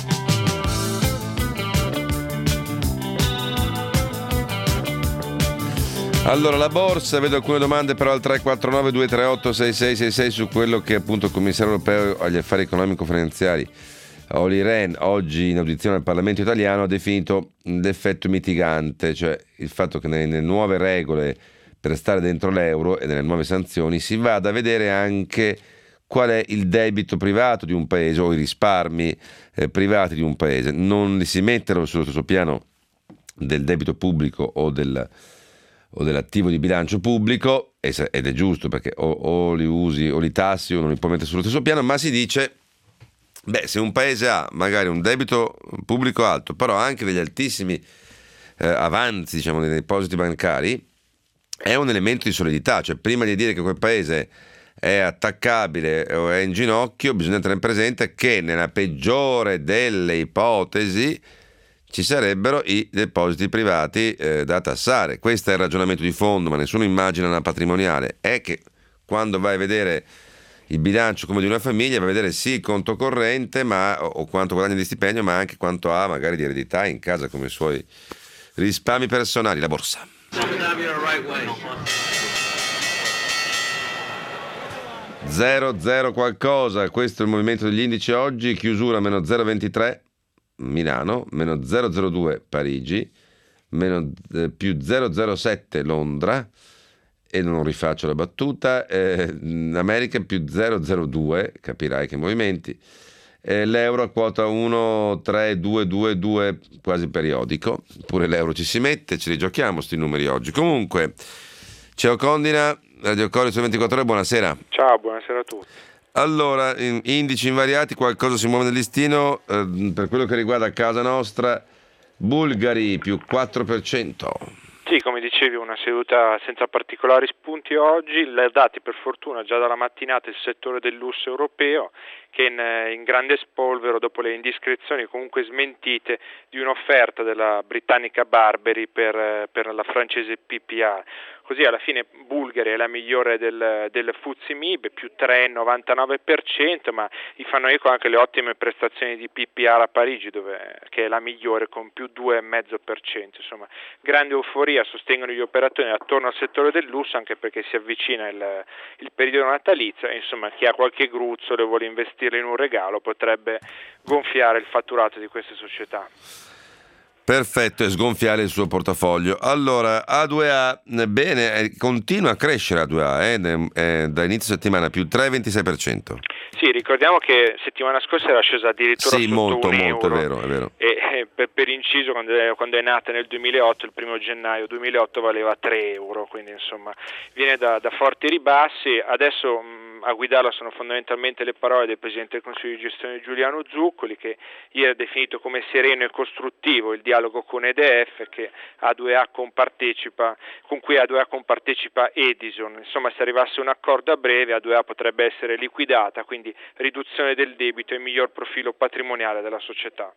Allora, la borsa, vedo alcune domande però al tre quattro nove due tre otto sei sei sei sei su quello che appunto il commissario europeo agli affari economico-finanziari Olli Rehn oggi in audizione al Parlamento italiano ha definito l'effetto mitigante, cioè il fatto che nelle nuove regole per stare dentro l'euro e nelle nuove sanzioni si vada a vedere anche qual è il debito privato di un paese o i risparmi eh, privati di un paese. Non li si mettono sullo stesso piano del debito pubblico o, del, o dell'attivo di bilancio pubblico, ed è giusto perché o, o li usi o li tassi o non li puoi mettere sullo stesso piano, ma si dice Beh, se un paese ha magari un debito pubblico alto, però anche degli altissimi eh, avanzi, diciamo, dei depositi bancari, è un elemento di solidità. Cioè, prima di dire che quel paese è attaccabile o è in ginocchio, bisogna tenere presente che nella peggiore delle ipotesi ci sarebbero i depositi privati eh, da tassare. Questo è il ragionamento di fondo, ma nessuno immagina una patrimoniale. È che quando vai a vedere il bilancio come di una famiglia, vai a vedere sì il conto corrente, ma, o quanto guadagna di stipendio, ma anche quanto ha magari di eredità in casa come i suoi risparmi personali, la borsa. zero zero qualcosa, questo è il movimento degli indici oggi, chiusura meno zero virgola ventitré Milano, meno zero virgola zero due Parigi, meno, eh, più zero virgola zero sette Londra, e non rifaccio la battuta, eh, America più zero virgola zero due, capirai che movimenti, eh, l'euro a quota uno virgola tre due due due quasi periodico, pure l'euro ci si mette, ce li giochiamo sti numeri oggi. Comunque, ciao Condina, Radio Cori su ventiquattro ore, buonasera. Ciao, buonasera a tutti. Allora, indici invariati, qualcosa si muove nel listino, eh, per quello che riguarda casa nostra, Bulgari più quattro per cento. Sì, come dicevi, una seduta senza particolari spunti oggi, le dati per fortuna già dalla mattinata il settore del lusso europeo che in, in grande spolvero dopo le indiscrezioni comunque smentite di un'offerta della britannica Burberry per, per la francese P P A. Così alla fine Bulgari è la migliore del, del F T S E M I B, più tre virgola novantanove per cento, ma gli fanno eco anche le ottime prestazioni di P P R a Parigi, dove, che è la migliore con più due virgola cinque per cento. Insomma, grande euforia sostengono gli operatori attorno al settore del lusso, anche perché si avvicina il, il periodo natalizio e insomma chi ha qualche gruzzolo e vuole investirlo in un regalo potrebbe gonfiare il fatturato di queste società. Perfetto, e sgonfiare il suo portafoglio. Allora, A due A, bene, continua a crescere A due A, eh, eh, da inizio settimana, più tre virgola ventisei per cento. Sì, ricordiamo che settimana scorsa era scesa addirittura sì, sotto molto, un molto, euro. È vero, è vero. E eh, per, per inciso, quando è, quando è nata nel duemilaotto, il primo gennaio duemilaotto valeva tre euro, quindi insomma viene da, da forti ribassi. Adesso mh, a guidarla sono fondamentalmente le parole del Presidente del Consiglio di Gestione Giuliano Zuccoli, che ieri ha definito come sereno e costruttivo il dialogo con E D F che A due A compartecipa, con cui A due A compartecipa Edison. Insomma, se arrivasse un accordo a breve, A due A potrebbe essere liquidata, quindi riduzione del debito e miglior profilo patrimoniale della società.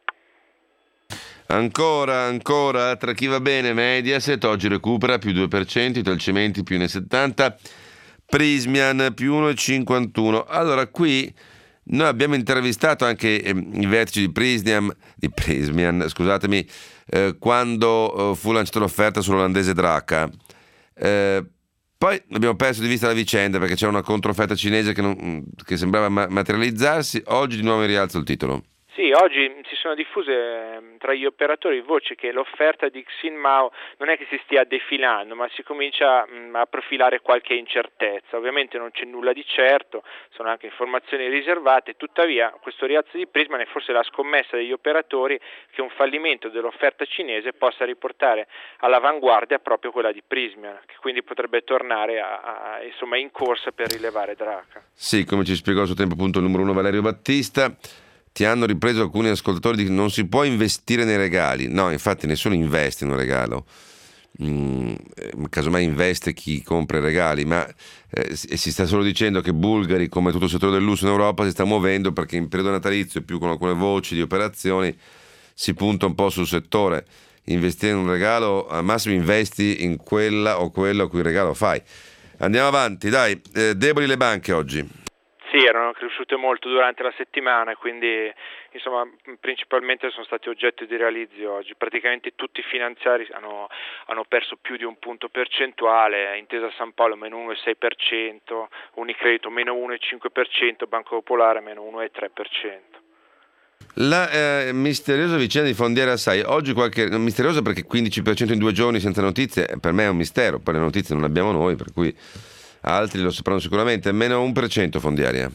Ancora, ancora, tra chi va bene, Mediaset oggi recupera più due per cento, Italcementi più uno virgola settanta, Prysmian più uno virgola cinquantuno. Allora, qui noi abbiamo intervistato anche eh, i vertici di Prysmian, di Prysmian, scusatemi, eh, quando eh, fu lanciata l'offerta sull'olandese Draca. Eh, poi abbiamo perso di vista la vicenda perché c'era una controfferta cinese che, non, che sembrava ma- materializzarsi. Oggi di nuovo mi rialzo il titolo. Sì, oggi si sono diffuse tra gli operatori voci che l'offerta di Xinmao non è che si stia defilando, ma si comincia mh, a profilare qualche incertezza. Ovviamente non c'è nulla di certo, sono anche informazioni riservate, tuttavia questo rialzo di Prysmian è forse la scommessa degli operatori che un fallimento dell'offerta cinese possa riportare all'avanguardia proprio quella di Prysmian, che quindi potrebbe tornare a, a, insomma, in corsa per rilevare Draca. Sì, come ci spiegò a suo tempo appunto il numero uno Valerio Battista. Ti hanno ripreso alcuni ascoltatori di non si può investire nei regali. No, infatti nessuno investe in un regalo. Mm, casomai investe chi compra i regali, ma eh, si sta solo dicendo che Bulgari, come tutto il settore del lusso in Europa, si sta muovendo perché in periodo natalizio, più con alcune voci di operazioni, si punta un po' sul settore. Investire in un regalo, al massimo investi in quella o quello a cui il regalo fai. Andiamo avanti, dai. Eh, deboli le banche oggi. Sì, erano cresciute molto durante la settimana, quindi insomma principalmente sono stati oggetto di realizzi oggi. Praticamente tutti i finanziari hanno, hanno perso più di un punto percentuale, Intesa San Paolo meno uno virgola sei per cento, Unicredito meno uno virgola cinque per cento, Banco Popolare meno uno virgola tre per cento. La eh, misteriosa vicenda di Fondiera Assai, oggi qualche misteriosa perché quindici per cento in due giorni senza notizie, per me è un mistero, poi le notizie non le abbiamo noi, per cui altri lo sapranno sicuramente, meno uno per cento Fondiaria.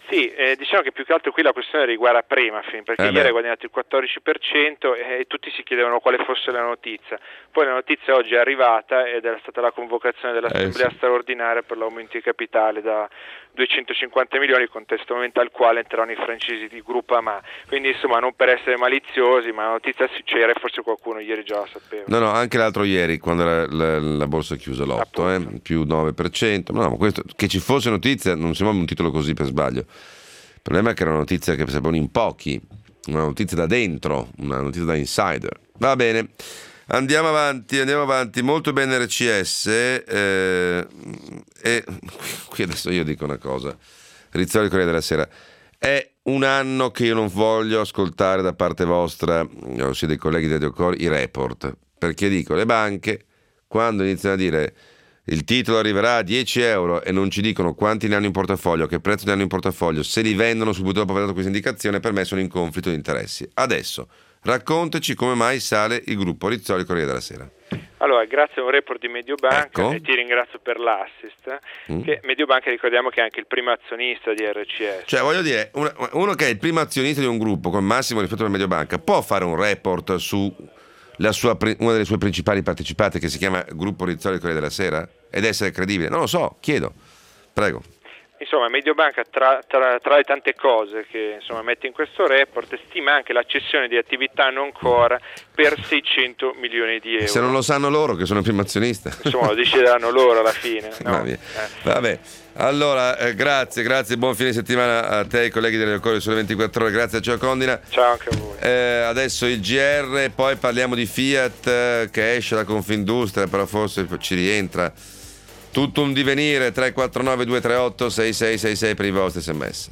Sì, eh, diciamo che più che altro qui la questione riguarda Primafin, perché eh ieri beh. ha guadagnato il quattordici per cento e tutti si chiedevano quale fosse la notizia. Poi la notizia oggi è arrivata ed era stata la convocazione dell'assemblea Eh, sì. straordinaria per l'aumento di capitale da duecentocinquanta milioni, contestualmente al quale entreranno i francesi di Groupama. Quindi insomma, non per essere maliziosi, ma la notizia c'era e forse qualcuno ieri già la sapeva. No, no, anche l'altro ieri, quando la, la, la borsa è chiusa l'otto, eh, più nove per cento. No, ma questo, che ci fosse notizia non sembrava un titolo così per sbaglio. Il problema è che era una notizia che sapevano in pochi, una notizia da dentro, una notizia da insider. Va bene, andiamo avanti, andiamo avanti. Molto bene R C S. Eh, e qui adesso io dico una cosa. Rizzoli, Corriere della Sera. È un anno che io non voglio ascoltare da parte vostra, ossia dei colleghi di Radio Core, i report. Perché dico, le banche, quando iniziano a dire il titolo arriverà a dieci euro e non ci dicono quanti ne hanno in portafoglio, che prezzo ne hanno in portafoglio, se li vendono subito dopo aver dato questa indicazione, per me sono in conflitto di interessi. Adesso raccontaci come mai sale il gruppo Rizzoli, Corriere della Sera. Allora, grazie a un report di Mediobanca, Ecco. e ti ringrazio per l'assist, Mm. che Mediobanca ricordiamo che è anche il primo azionista di R C S. Cioè, voglio dire, una- uno che è il primo azionista di un gruppo con massimo rispetto alla Mediobanca può fare un report su la sua, pri- una delle sue principali partecipate, che si chiama Gruppo Rizzoli, Corriere della Sera, ed essere credibile? Non lo so, chiedo. Prego. Insomma, Mediobanca tra, tra, tra le tante cose che insomma, mette in questo report stima anche la cessione di attività non core per seicento milioni di euro. Se non lo sanno loro, che sono il primo azionista. Insomma, lo decideranno loro alla fine. No? Va bene. Vabbè. Allora, eh, grazie, grazie, buon fine settimana a te, ai colleghi delle Core sulle ventiquattro ore, grazie a Cio Condina. Ciao anche a voi. Eh, adesso il G R, poi parliamo di Fiat eh, che esce da Confindustria, però forse ci rientra. Tutto un divenire. Tre quattro nove due tre otto sei sei sei sei per i vostri sms.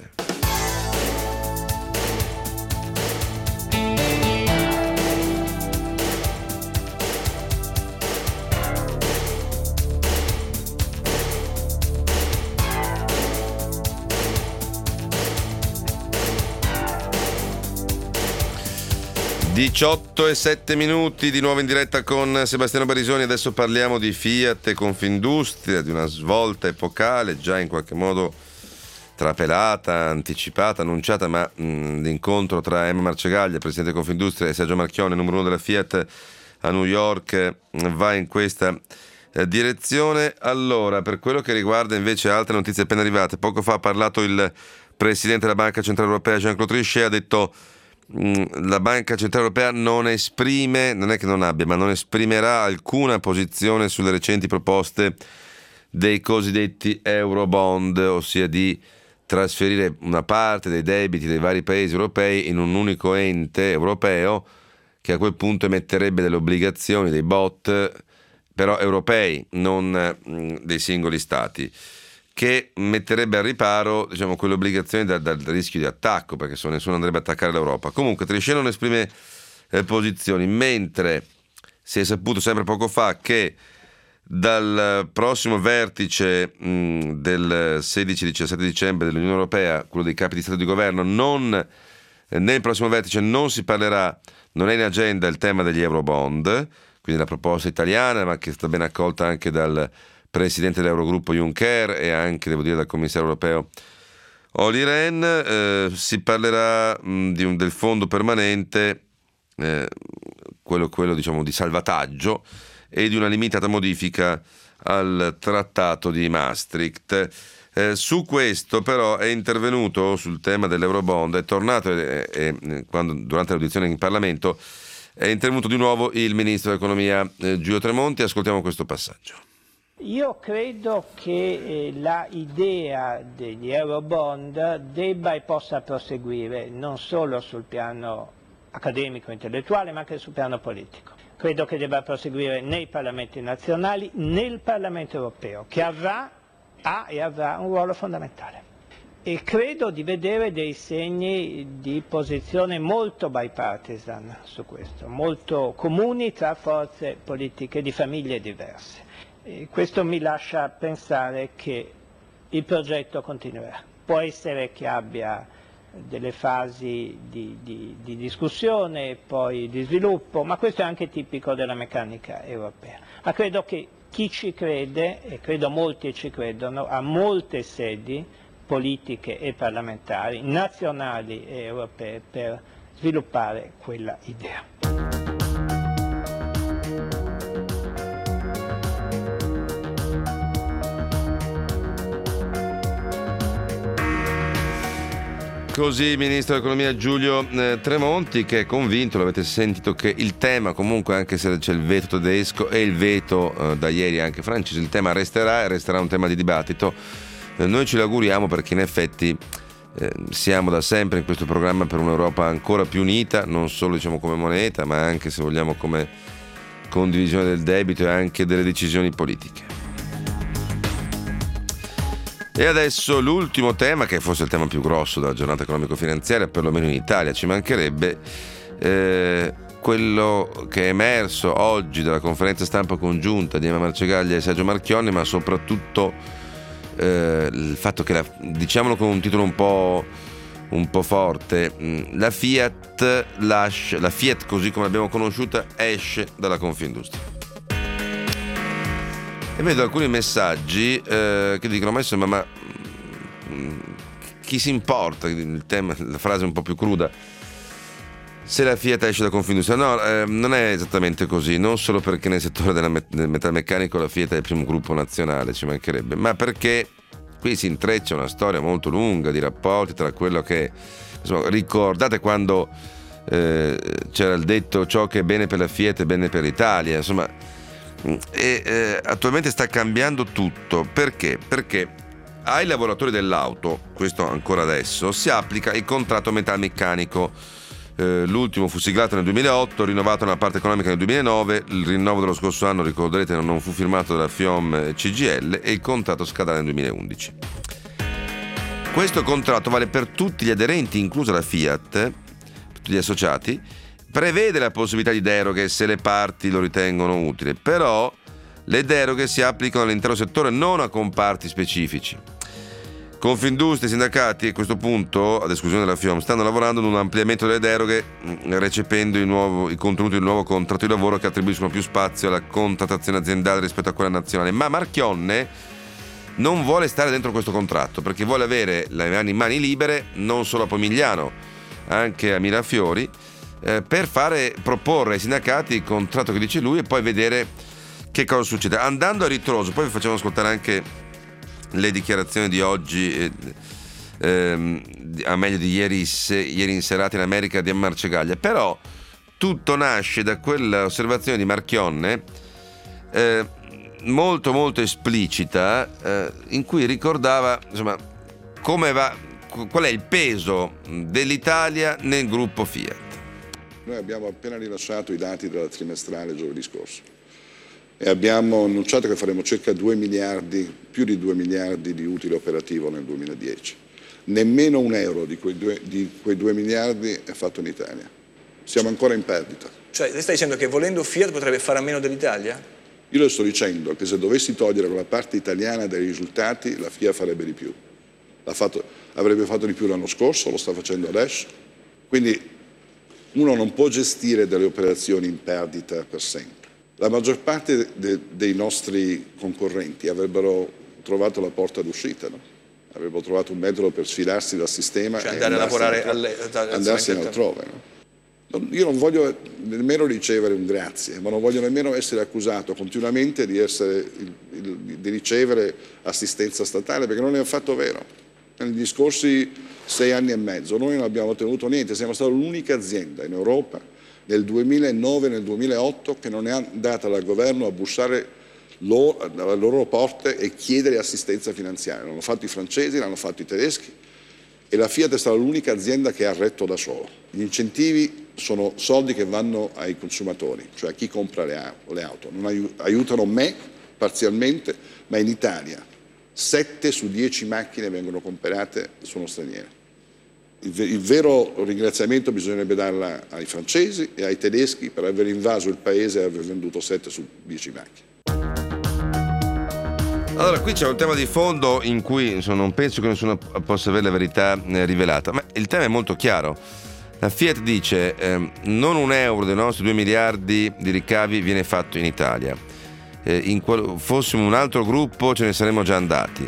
diciotto e sette minuti di nuovo in diretta con Sebastiano Barisoni. Adesso parliamo di Fiat e Confindustria, di una svolta epocale già in qualche modo trapelata, anticipata, annunciata, ma mh, l'incontro tra Emma Marcegaglia, presidente di Confindustria, e Sergio Marchionne, numero uno della Fiat a New York, va in questa eh, direzione. Allora, per quello che riguarda invece altre notizie appena arrivate, poco fa ha parlato il presidente della Banca Centrale Europea Jean-Claude Trichet, ha detto la Banca Centrale Europea non esprime, non è che non abbia, ma non esprimerà alcuna posizione sulle recenti proposte dei cosiddetti Eurobond, ossia di trasferire una parte dei debiti dei vari paesi europei in un unico ente europeo che a quel punto emetterebbe delle obbligazioni, dei B O T, però europei, non mh, dei singoli stati, che metterebbe al riparo, diciamo, quelle obbligazioni dal, dal rischio di attacco, perché se nessuno andrebbe a attaccare l'Europa. Comunque Trichet non esprime eh, posizioni, mentre si è saputo sempre poco fa che dal prossimo vertice mh, del sedici diciassette dicembre dell'Unione Europea, quello dei capi di Stato e di Governo, non, eh, nel prossimo vertice non si parlerà, non è in agenda il tema degli Eurobond, quindi la proposta italiana, ma che è stata ben accolta anche dal presidente dell'Eurogruppo Juncker e anche, devo dire, dal commissario europeo Olli Rehn. Eh, si parlerà mh, di un, del fondo permanente, eh, quello, quello diciamo di salvataggio, e di una limitata modifica al trattato di Maastricht. Eh, su questo però è intervenuto, sul tema dell'Eurobond, è tornato e, e, quando, durante l'audizione in Parlamento è intervenuto di nuovo il ministro dell'economia eh, Giulio Tremonti. Ascoltiamo questo passaggio. Io credo che eh, la idea degli Eurobond debba e possa proseguire non solo sul piano accademico, intellettuale, ma anche sul piano politico. Credo che debba proseguire nei Parlamenti nazionali, nel Parlamento europeo, che avrà, ha e avrà un ruolo fondamentale. E credo di vedere dei segni di posizione molto bipartisan su questo, molto comuni tra forze politiche di famiglie diverse. E questo mi lascia pensare che il progetto continuerà. Può essere che abbia delle fasi di, di, di discussione, poi di sviluppo, ma questo è anche tipico della meccanica europea. Ma credo che chi ci crede, e credo molti ci credono, ha molte sedi politiche e parlamentari, nazionali e europee, per sviluppare quella idea. Così il Ministro dell'Economia Giulio eh, Tremonti, che è convinto, l'avete sentito, che il tema, comunque, anche se c'è il veto tedesco e il veto eh, da ieri anche francese, il tema resterà e resterà un tema di dibattito. Eh, noi ce l'auguriamo, perché in effetti eh, siamo da sempre in questo programma per un'Europa ancora più unita, non solo, diciamo, come moneta, ma anche, se vogliamo, come condivisione del debito e anche delle decisioni politiche. E adesso l'ultimo tema, che è forse il tema più grosso della giornata economico-finanziaria, perlomeno in Italia, ci mancherebbe, eh, quello che è emerso oggi dalla conferenza stampa congiunta di Emma Marcegaglia e Sergio Marchionne, ma soprattutto eh, il fatto che, la, diciamolo con un titolo un po', un po' forte, la Fiat, lascia, la Fiat così come l'abbiamo conosciuta esce dalla Confindustria. E vedo alcuni messaggi eh, che dicono: ma insomma, ma mh, chi si importa? Il tema, la frase è un po' più cruda. Se la Fiat esce da Confindustria, no, eh, non è esattamente così. Non solo perché nel settore della met- del metalmeccanico la Fiat è il primo gruppo nazionale, ci mancherebbe, ma perché qui si intreccia una storia molto lunga di rapporti tra quello che, insomma, ricordate quando eh, c'era il detto: ciò che è bene per la Fiat è bene per l'Italia, insomma. E eh, attualmente sta cambiando tutto. Perché? Perché ai lavoratori dell'auto, questo ancora adesso, si applica il contratto metalmeccanico. Eh, l'ultimo fu siglato nel duemilaotto, rinnovato nella parte economica nel duemilanove. Il rinnovo dello scorso anno, ricorderete, non fu firmato dalla FIOM C G I L e il contratto scadrà nel duemilaundici. Questo contratto vale per tutti gli aderenti, inclusa la Fiat, per tutti gli associati. Prevede la possibilità di deroghe se le parti lo ritengono utile, però le deroghe si applicano all'intero settore, non a comparti specifici. Confindustria e sindacati a questo punto, ad esclusione della FIOM, stanno lavorando ad un ampliamento delle deroghe, recependo il, nuovo, il contenuto del nuovo contratto di lavoro che attribuiscono più spazio alla contrattazione aziendale rispetto a quella nazionale. Ma Marchionne non vuole stare dentro questo contratto, perché vuole avere le mani, mani libere, non solo a Pomigliano, anche a Mirafiori, Eh, per fare proporre ai sindacati il contratto che dice lui e poi vedere che cosa succede. Andando a ritroso, poi vi facciamo ascoltare anche le dichiarazioni di oggi, eh, ehm, a meglio di ieri, se, ieri in serata in America, di Marcegaglia. Però tutto nasce da quell'osservazione di Marchionne eh, molto molto esplicita, eh, in cui ricordava, insomma, come va, qual è il peso dell'Italia nel gruppo Fiat. Noi abbiamo appena rilasciato i dati della trimestrale giovedì scorso e abbiamo annunciato che faremo circa due miliardi, più di due miliardi di utile operativo nel duemiladieci. Nemmeno un euro di quei due, di quei due miliardi è fatto in Italia. Siamo ancora in perdita. Cioè, lei sta dicendo che volendo Fiat potrebbe fare a meno dell'Italia? Io le sto dicendo che se dovessi togliere quella parte italiana dai risultati, la Fiat farebbe di più. L'ha fatto, avrebbe fatto di più l'anno scorso, lo sta facendo adesso. Quindi uno non può gestire delle operazioni in perdita per sempre. La maggior parte de, dei nostri concorrenti avrebbero trovato la porta d'uscita, no? Avrebbero trovato un metodo per sfilarsi dal sistema, cioè e andare a lavorare alle, andarsene altrove. No? Io non voglio nemmeno ricevere un grazie, ma non voglio nemmeno essere accusato continuamente di, essere, il, il, di ricevere assistenza statale, perché non è affatto vero. Negli scorsi sei anni e mezzo noi non abbiamo ottenuto niente, siamo stati l'unica azienda in Europa nel duemilanove e nel duemilaotto che non è andata dal governo a bussare loro, alle loro porte e chiedere assistenza finanziaria. L'hanno fatto i francesi, l'hanno fatto i tedeschi e la Fiat è stata l'unica azienda che ha retto da solo. Gli incentivi sono soldi che vanno ai consumatori, cioè a chi compra le auto, non aiutano me parzialmente, ma in Italia sette su dieci macchine vengono comprate sono straniere. Il, il vero ringraziamento bisognerebbe darla ai francesi e ai tedeschi per aver invaso il paese e aver venduto sette su dieci macchine. Allora, qui c'è un tema di fondo in cui, insomma, non penso che nessuno possa avere la verità eh, rivelata, ma il tema è molto chiaro. La Fiat dice eh, non un euro dei nostri due miliardi di ricavi viene fatto in Italia. In qual- fossimo un altro gruppo ce ne saremmo già andati.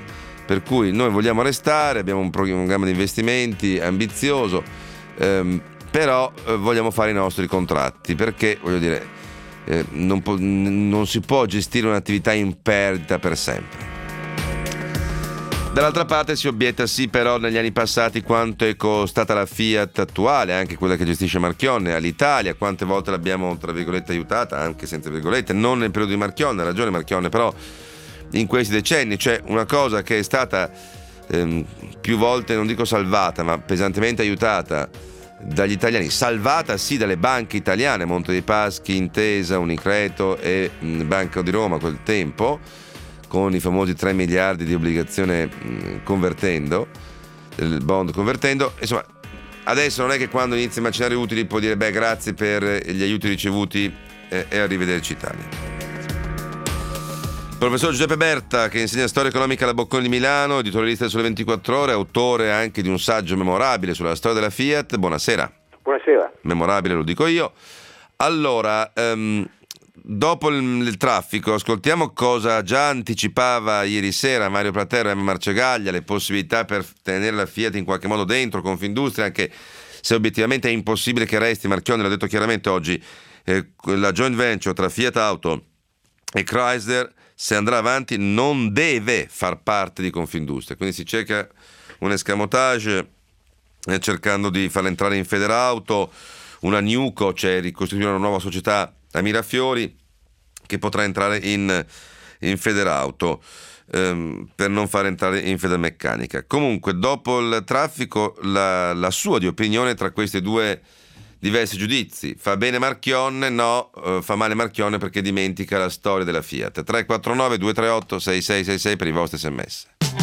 Per cui noi vogliamo restare, abbiamo un programma di investimenti ambizioso, ehm, però eh, vogliamo fare i nostri contratti, perché voglio dire eh, non, po- non si può gestire un'attività in perdita per sempre. Dall'altra parte si obietta sì, però negli anni passati quanto è costata la Fiat attuale, anche quella che gestisce Marchionne, all'Italia, quante volte l'abbiamo tra virgolette aiutata, anche senza virgolette, non nel periodo di Marchionne, ha ragione Marchionne, però in questi decenni, cioè una cosa che è stata ehm, più volte, non dico salvata, ma pesantemente aiutata dagli italiani, salvata sì dalle banche italiane, Monte dei Paschi, Intesa, Unicredito e mh, Banca di Roma a quel tempo, con i famosi tre miliardi di obbligazione mh, convertendo, il bond convertendo, insomma adesso non è che quando inizi a macinare utili puoi dire beh grazie per gli aiuti ricevuti eh, e arrivederci Italia. Professor Giuseppe Berta, che insegna storia economica alla Bocconi di Milano, editorialista del Sole ventiquattro Ore, autore anche di un saggio memorabile sulla storia della Fiat. Buonasera. Buonasera. Memorabile lo dico io. Allora, um, dopo il, il traffico, ascoltiamo cosa già anticipava ieri sera Mario Platero e Emma Marcegaglia, le possibilità per tenere la Fiat in qualche modo dentro Confindustria, anche se obiettivamente è impossibile che resti. Marchionne l'ha detto chiaramente oggi, eh, la joint venture tra Fiat Auto e Chrysler, se andrà avanti, non deve far parte di Confindustria, quindi si cerca un escamotage eh, cercando di farla entrare in Federauto, una Newco, cioè ricostituire una nuova società a Mirafiori che potrà entrare in, in Federauto ehm, per non far entrare in Federmeccanica. Comunque dopo il traffico la, la sua di opinione tra questi due diversi giudizi: fa bene Marchionne? No, eh, fa male Marchionne perché dimentica la storia della Fiat. Tre quattro nove due tre otto sei sei sei sei per i vostri sms.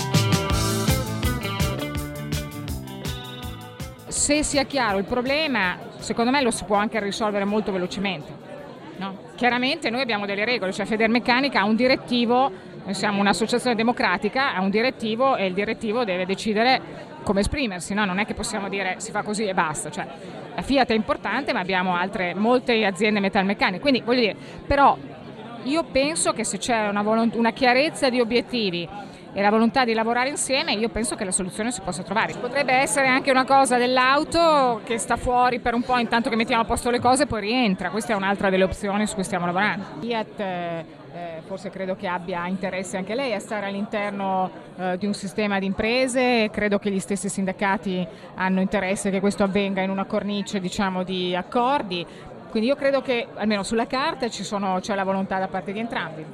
Se sia chiaro il problema, secondo me lo si può anche risolvere molto velocemente, no? Chiaramente noi abbiamo delle regole, cioè Federmeccanica ha un direttivo, noi siamo un'associazione democratica, ha un direttivo e il direttivo deve decidere come esprimersi, no? Non è che possiamo dire si fa così e basta, cioè la Fiat è importante ma abbiamo altre molte aziende metalmeccaniche, quindi voglio dire, però io penso che se c'è una, volontà, una chiarezza di obiettivi e la volontà di lavorare insieme, io penso che la soluzione si possa trovare. Potrebbe essere anche una cosa dell'auto che sta fuori per un po' intanto che mettiamo a posto le cose, poi rientra, questa è un'altra delle opzioni su cui stiamo lavorando. Fiat eh, eh, forse credo che abbia interesse anche lei a stare all'interno eh, di un sistema di imprese, credo che gli stessi sindacati hanno interesse che questo avvenga in una cornice, diciamo, di accordi, quindi io credo che almeno sulla carta ci sono, c'è la volontà da parte di entrambi.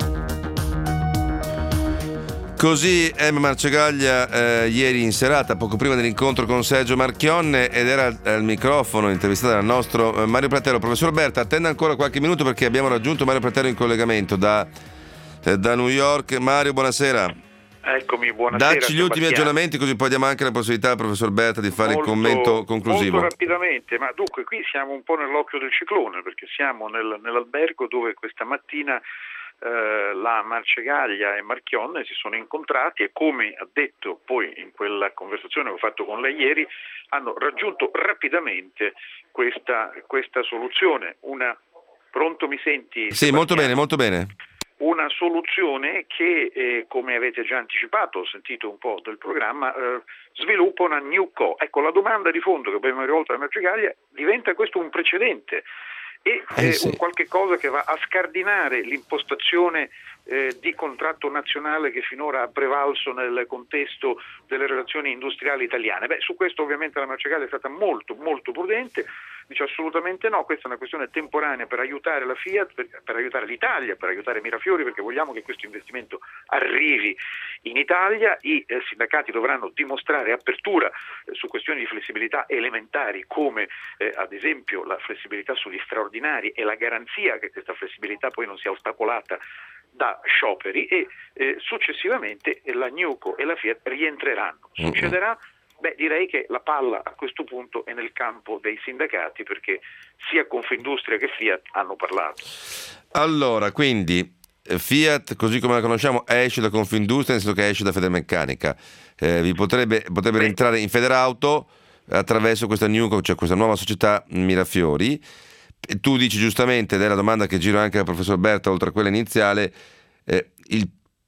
Così Emma Marcegaglia eh, ieri in serata, poco prima dell'incontro con Sergio Marchionne, ed era al, al microfono intervistata dal nostro eh, Mario Platero. Professor Berta, attenda ancora qualche minuto perché abbiamo raggiunto Mario Platero in collegamento da, eh, da New York. Mario, buonasera. Eccomi, buonasera. Dacci gli ultimi aggiornamenti così poi diamo anche la possibilità al professor Berta di fare molto, il commento conclusivo. Molto rapidamente, ma dunque qui siamo un po' nell'occhio del ciclone perché siamo nel, nell'albergo dove questa mattina Eh, la Marcegaglia e Marchionne si sono incontrati e, come ha detto poi in quella conversazione che ho fatto con lei ieri, hanno raggiunto rapidamente questa, questa soluzione. Una, pronto mi senti? Sì, molto bene, molto bene. Una soluzione che, eh, come avete già anticipato, ho sentito un po' del programma, eh, sviluppa una Newco. Ecco, la domanda di fondo che abbiamo rivolto alla Marcegaglia: diventa questo un precedente? E eh, eh, sì. un qualche cosa che va a scardinare l'impostazione eh, di contratto nazionale che finora ha prevalso nel contesto delle relazioni industriali italiane. Beh, su questo ovviamente la Marcegaglia è stata molto molto prudente, dice assolutamente no, questa è una questione temporanea per aiutare la Fiat, per, per aiutare l'Italia, per aiutare Mirafiori, perché vogliamo che questo investimento arrivi in Italia. I eh, sindacati dovranno dimostrare apertura eh, su questioni di flessibilità elementari come eh, ad esempio la flessibilità sugli straordinari e la garanzia che questa flessibilità poi non sia ostacolata da scioperi, e eh, successivamente la Newco e la Fiat rientreranno. Succederà? Beh, direi che la palla a questo punto è nel campo dei sindacati, perché sia Confindustria che Fiat hanno parlato. Allora, quindi Fiat, così come la conosciamo, esce da Confindustria, nel senso che esce da Federmeccanica. Eh, vi potrebbe, potrebbe rientrare in Federauto attraverso questa Newco, cioè questa nuova società Mirafiori. E tu dici giustamente, ed è la domanda che giro anche al professor Berta, oltre a quella iniziale, eh, il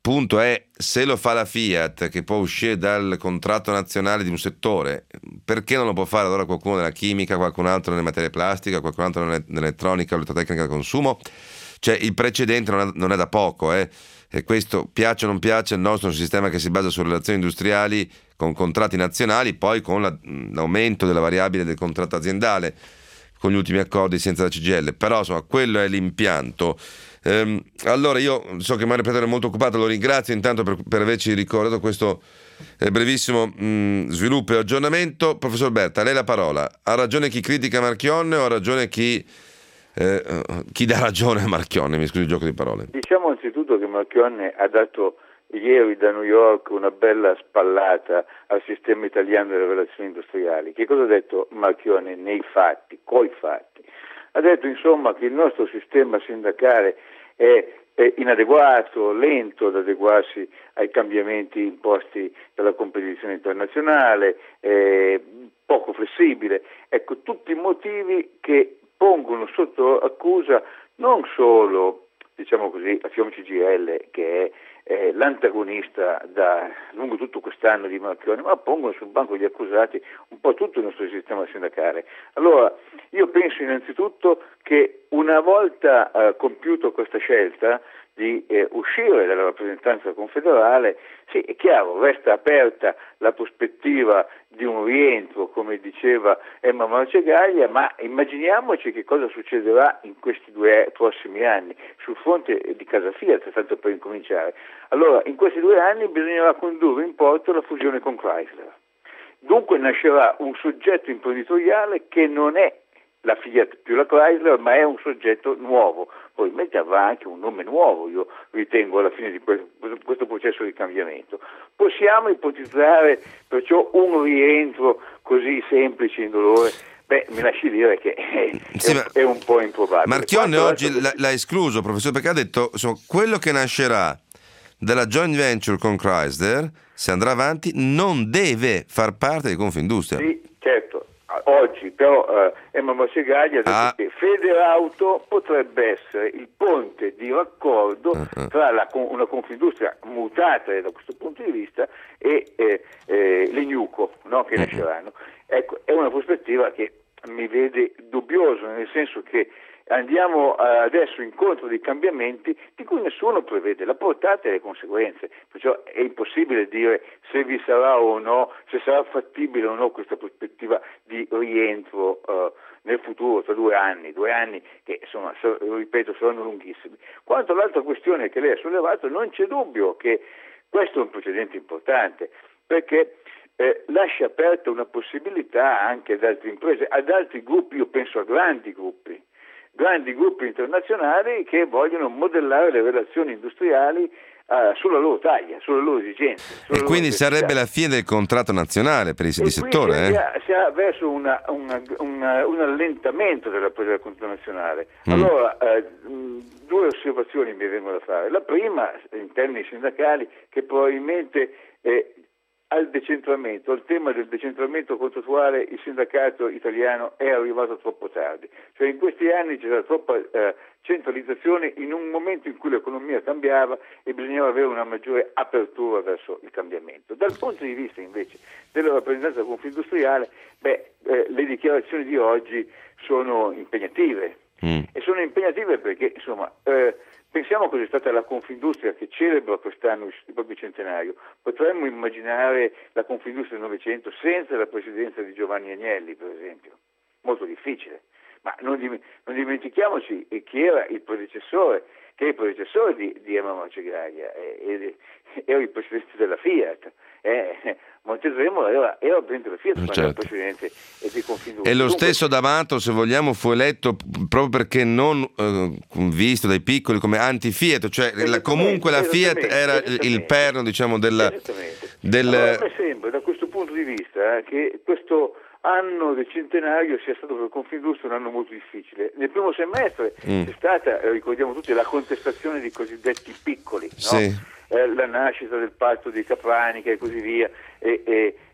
punto è, se lo fa la Fiat, che può uscire dal contratto nazionale di un settore, perché non lo può fare allora qualcuno nella chimica, qualcun altro nelle materie plastiche, qualcun altro nell'elettronica, l'elettrotecnica del consumo? Cioè, il precedente non è, non è da poco, eh? E questo, piace o non piace, il nostro è un sistema che si basa su relazioni industriali con contratti nazionali, poi con la, l'aumento della variabile del contratto aziendale, con gli ultimi accordi senza la C G I L, però insomma quello è l'impianto. Ehm, allora io so che Mario Pietro è molto occupato, lo ringrazio intanto per, per averci ricordato questo eh, brevissimo mh, sviluppo e aggiornamento. Professor Berta, lei la parola. Ha ragione chi critica Marchionne o ha ragione chi, eh, chi dà ragione a Marchionne? Mi scusi il gioco di parole. Diciamo anzitutto che Marchionne ha dato ieri da New York una bella spallata al sistema italiano delle relazioni industriali. Che cosa ha detto Marchionne nei fatti, coi fatti? Ha detto insomma che il nostro sistema sindacale è, è inadeguato, lento ad adeguarsi ai cambiamenti imposti dalla competizione internazionale, è poco flessibile. Ecco, tutti motivi che pongono sotto accusa non solo, diciamo così, la Fiom C G I L, che è Eh, l'antagonista da lungo tutto quest'anno di Marchionne, ma pongono sul banco degli accusati un po' tutto il nostro sistema sindacale. Allora, io penso innanzitutto che una volta eh, compiuto questa scelta di eh, uscire dalla rappresentanza confederale, sì, è chiaro, resta aperta la prospettiva di un rientro, come diceva Emma Marcegaglia, ma immaginiamoci che cosa succederà in questi due prossimi anni sul fronte di casa Fiat, tanto per incominciare. Allora, in questi due anni bisognerà condurre in porto la fusione con Chrysler. Dunque nascerà un soggetto imprenditoriale che non è la Fiat più la Chrysler, ma è un soggetto nuovo. Probabilmente avrà anche un nome nuovo, io ritengo, alla fine di questo, questo processo di cambiamento. Possiamo ipotizzare perciò un rientro così semplice, indolore? Beh, mi lasci dire che è, sì, è, è un po' improbabile. Marchionne Quanto oggi l'ha, l'ha escluso, professore, perché ha detto insomma, quello che nascerà dalla joint venture con Chrysler, se andrà avanti, non deve far parte di Confindustria. Sì, certo. Oggi però eh, Emma Marcegaglia ha detto ah. che Federauto potrebbe essere il ponte di raccordo uh-huh. tra la, una Confindustria mutata da questo punto di vista e eh, eh, le Nuco, no, che uh-huh. nasceranno. Ecco, è una prospettiva che mi vede dubbioso, nel senso che andiamo adesso incontro di cambiamenti di cui nessuno prevede la portata e le conseguenze, perciò è impossibile dire se vi sarà o no, se sarà fattibile o no questa prospettiva di rientro uh, nel futuro, tra due anni, due anni che insomma, lo ripeto, saranno lunghissimi. Quanto all'altra questione che lei ha sollevato, non c'è dubbio che questo è un precedente importante, perché Eh, lascia aperta una possibilità anche ad altre imprese, ad altri gruppi, io penso a grandi gruppi, grandi gruppi internazionali che vogliono modellare le relazioni industriali uh, sulla loro taglia, sulle loro esigenze. E quindi sarebbe la fine del contratto nazionale per il di settore? Si eh? ha, si ha verso una, una, una, un allentamento della presa del contratto nazionale. Mm. Allora, eh, due osservazioni mi vengono da fare. La prima, in termini sindacali, che probabilmente eh, al decentramento, al tema del decentramento contrattuale, il sindacato italiano è arrivato troppo tardi. Cioè in questi anni c'era troppa eh, centralizzazione in un momento in cui l'economia cambiava e bisognava avere una maggiore apertura verso il cambiamento. Dal punto di vista invece della rappresentanza confindustriale, beh, eh, le dichiarazioni di oggi sono impegnative. Mm. E sono impegnative perché, insomma, eh, pensiamo cosa è stata la Confindustria che celebra quest'anno il proprio centenario. Potremmo immaginare la Confindustria del Novecento senza la presidenza di Giovanni Agnelli, per esempio. Molto difficile. Ma non, dim- non dimentichiamoci chi era il predecessore, che è il predecessore di, di Emma Marcegaglia, eh, era il presidente della Fiat. Eh, Montezemolo era, era il presidente della Fiat, ma certo. Era il presidente di Confindustria. E lo Dunque, stesso D'Amato, se vogliamo, fu eletto proprio perché non eh, visto dai piccoli come anti-Fiat, cioè la, comunque la Fiat era il perno, diciamo, della, del... Allora, a me sembra, da questo punto di vista, eh, che questo anno del centenario sia stato per Confindustria un anno molto difficile. Nel primo semestre mm. c'è stata, eh, ricordiamo tutti, la contestazione dei cosiddetti piccoli, no? Sì. Eh, la nascita del patto di Capranica e così via, e, e,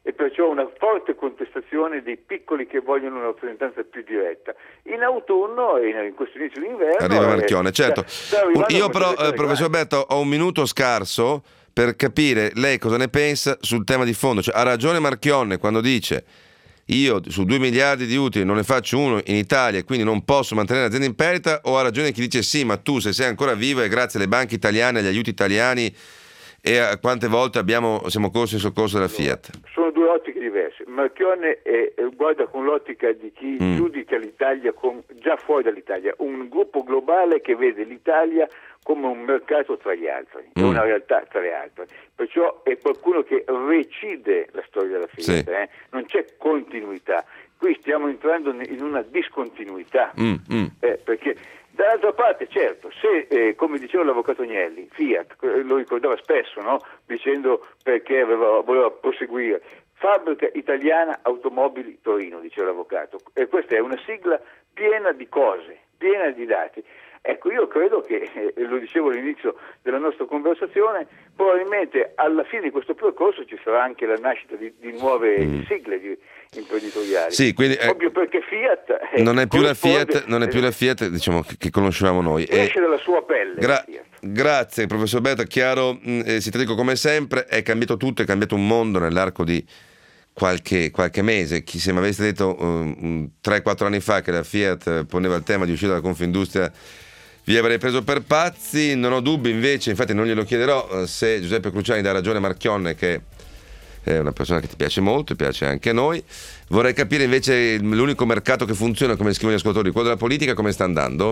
e perciò una forte contestazione dei piccoli che vogliono una rappresentanza più diretta. In autunno e in questo inizio di inverno arriva Marchionne, eh, certo. sta, sta Io però, eh, professor Berto, ho un minuto scarso per capire lei cosa ne pensa sul tema di fondo. Cioè, ha ragione Marchionne quando dice: io su due miliardi di utili non ne faccio uno in Italia e quindi non posso mantenere l'azienda in perdita, o ha ragione chi dice sì, ma tu se sei ancora vivo è grazie alle banche italiane, agli aiuti italiani e a quante volte abbiamo, siamo corsi in soccorso della Fiat? Sono due ottiche diverse. Marchionne è, è, guarda con l'ottica di chi mm. giudica l'Italia con, già fuori dall'Italia, un gruppo globale che vede l'Italia come un mercato tra gli altri, è mm. una realtà tra le altre, perciò è qualcuno che recide la storia della Fiat, sì. eh? Non c'è continuità, qui stiamo entrando in una discontinuità, mm. Mm. Eh, perché dall'altra parte certo, se eh, come diceva l'avvocato Agnelli, Fiat lo ricordava spesso, no? Dicendo perché aveva, voleva proseguire, Fabbrica Italiana Automobili Torino, diceva l'avvocato, e questa è una sigla piena di cose, piena di dati. Ecco, io credo che, eh, lo dicevo all'inizio della nostra conversazione, probabilmente alla fine di questo percorso ci sarà anche la nascita di, di nuove mm. sigle di, imprenditoriali. Sì, quindi, eh, proprio perché Fiat eh, non è più la Fiat, non è più la Fiat, diciamo, che, che conoscevamo noi. Esce eh, dalla sua pelle. Gra- grazie, professor Berto, chiaro, eh, sintetico come sempre, è cambiato tutto, è cambiato un mondo nell'arco di qualche, qualche mese. Chi se mi avesse detto um, tre quattro anni fa che la Fiat poneva il tema di uscire dalla Confindustria, vi avrei preso per pazzi. Non ho dubbi invece, infatti non glielo chiederò, se Giuseppe Cruciani dà ragione a Marchionne, che è una persona che ti piace molto, piace anche a noi. Vorrei capire invece l'unico mercato che funziona, come scrivono gli ascoltatori, quello della politica, come sta andando?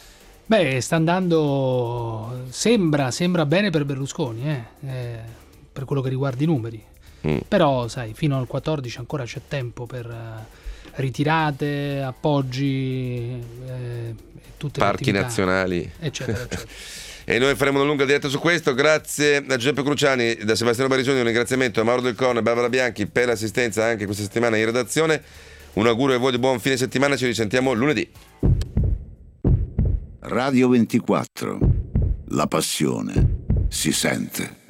Beh, sta andando, sembra, sembra bene per Berlusconi, eh? Eh, per quello che riguarda i numeri. Mm. Però, sai, fino al quattordici ancora c'è tempo per uh, ritirate, appoggi, eh, tutte parchi le nazionali, eccetera, eccetera. E noi faremo una lunga diretta su questo. Grazie a Giuseppe Cruciani, da Sebastiano Barisoni, un ringraziamento a Mauro Del Corno e Barbara Bianchi per l'assistenza anche questa settimana in redazione. Un augurio a voi di buon fine settimana, ci risentiamo lunedì. Radio ventiquattro, la passione si sente.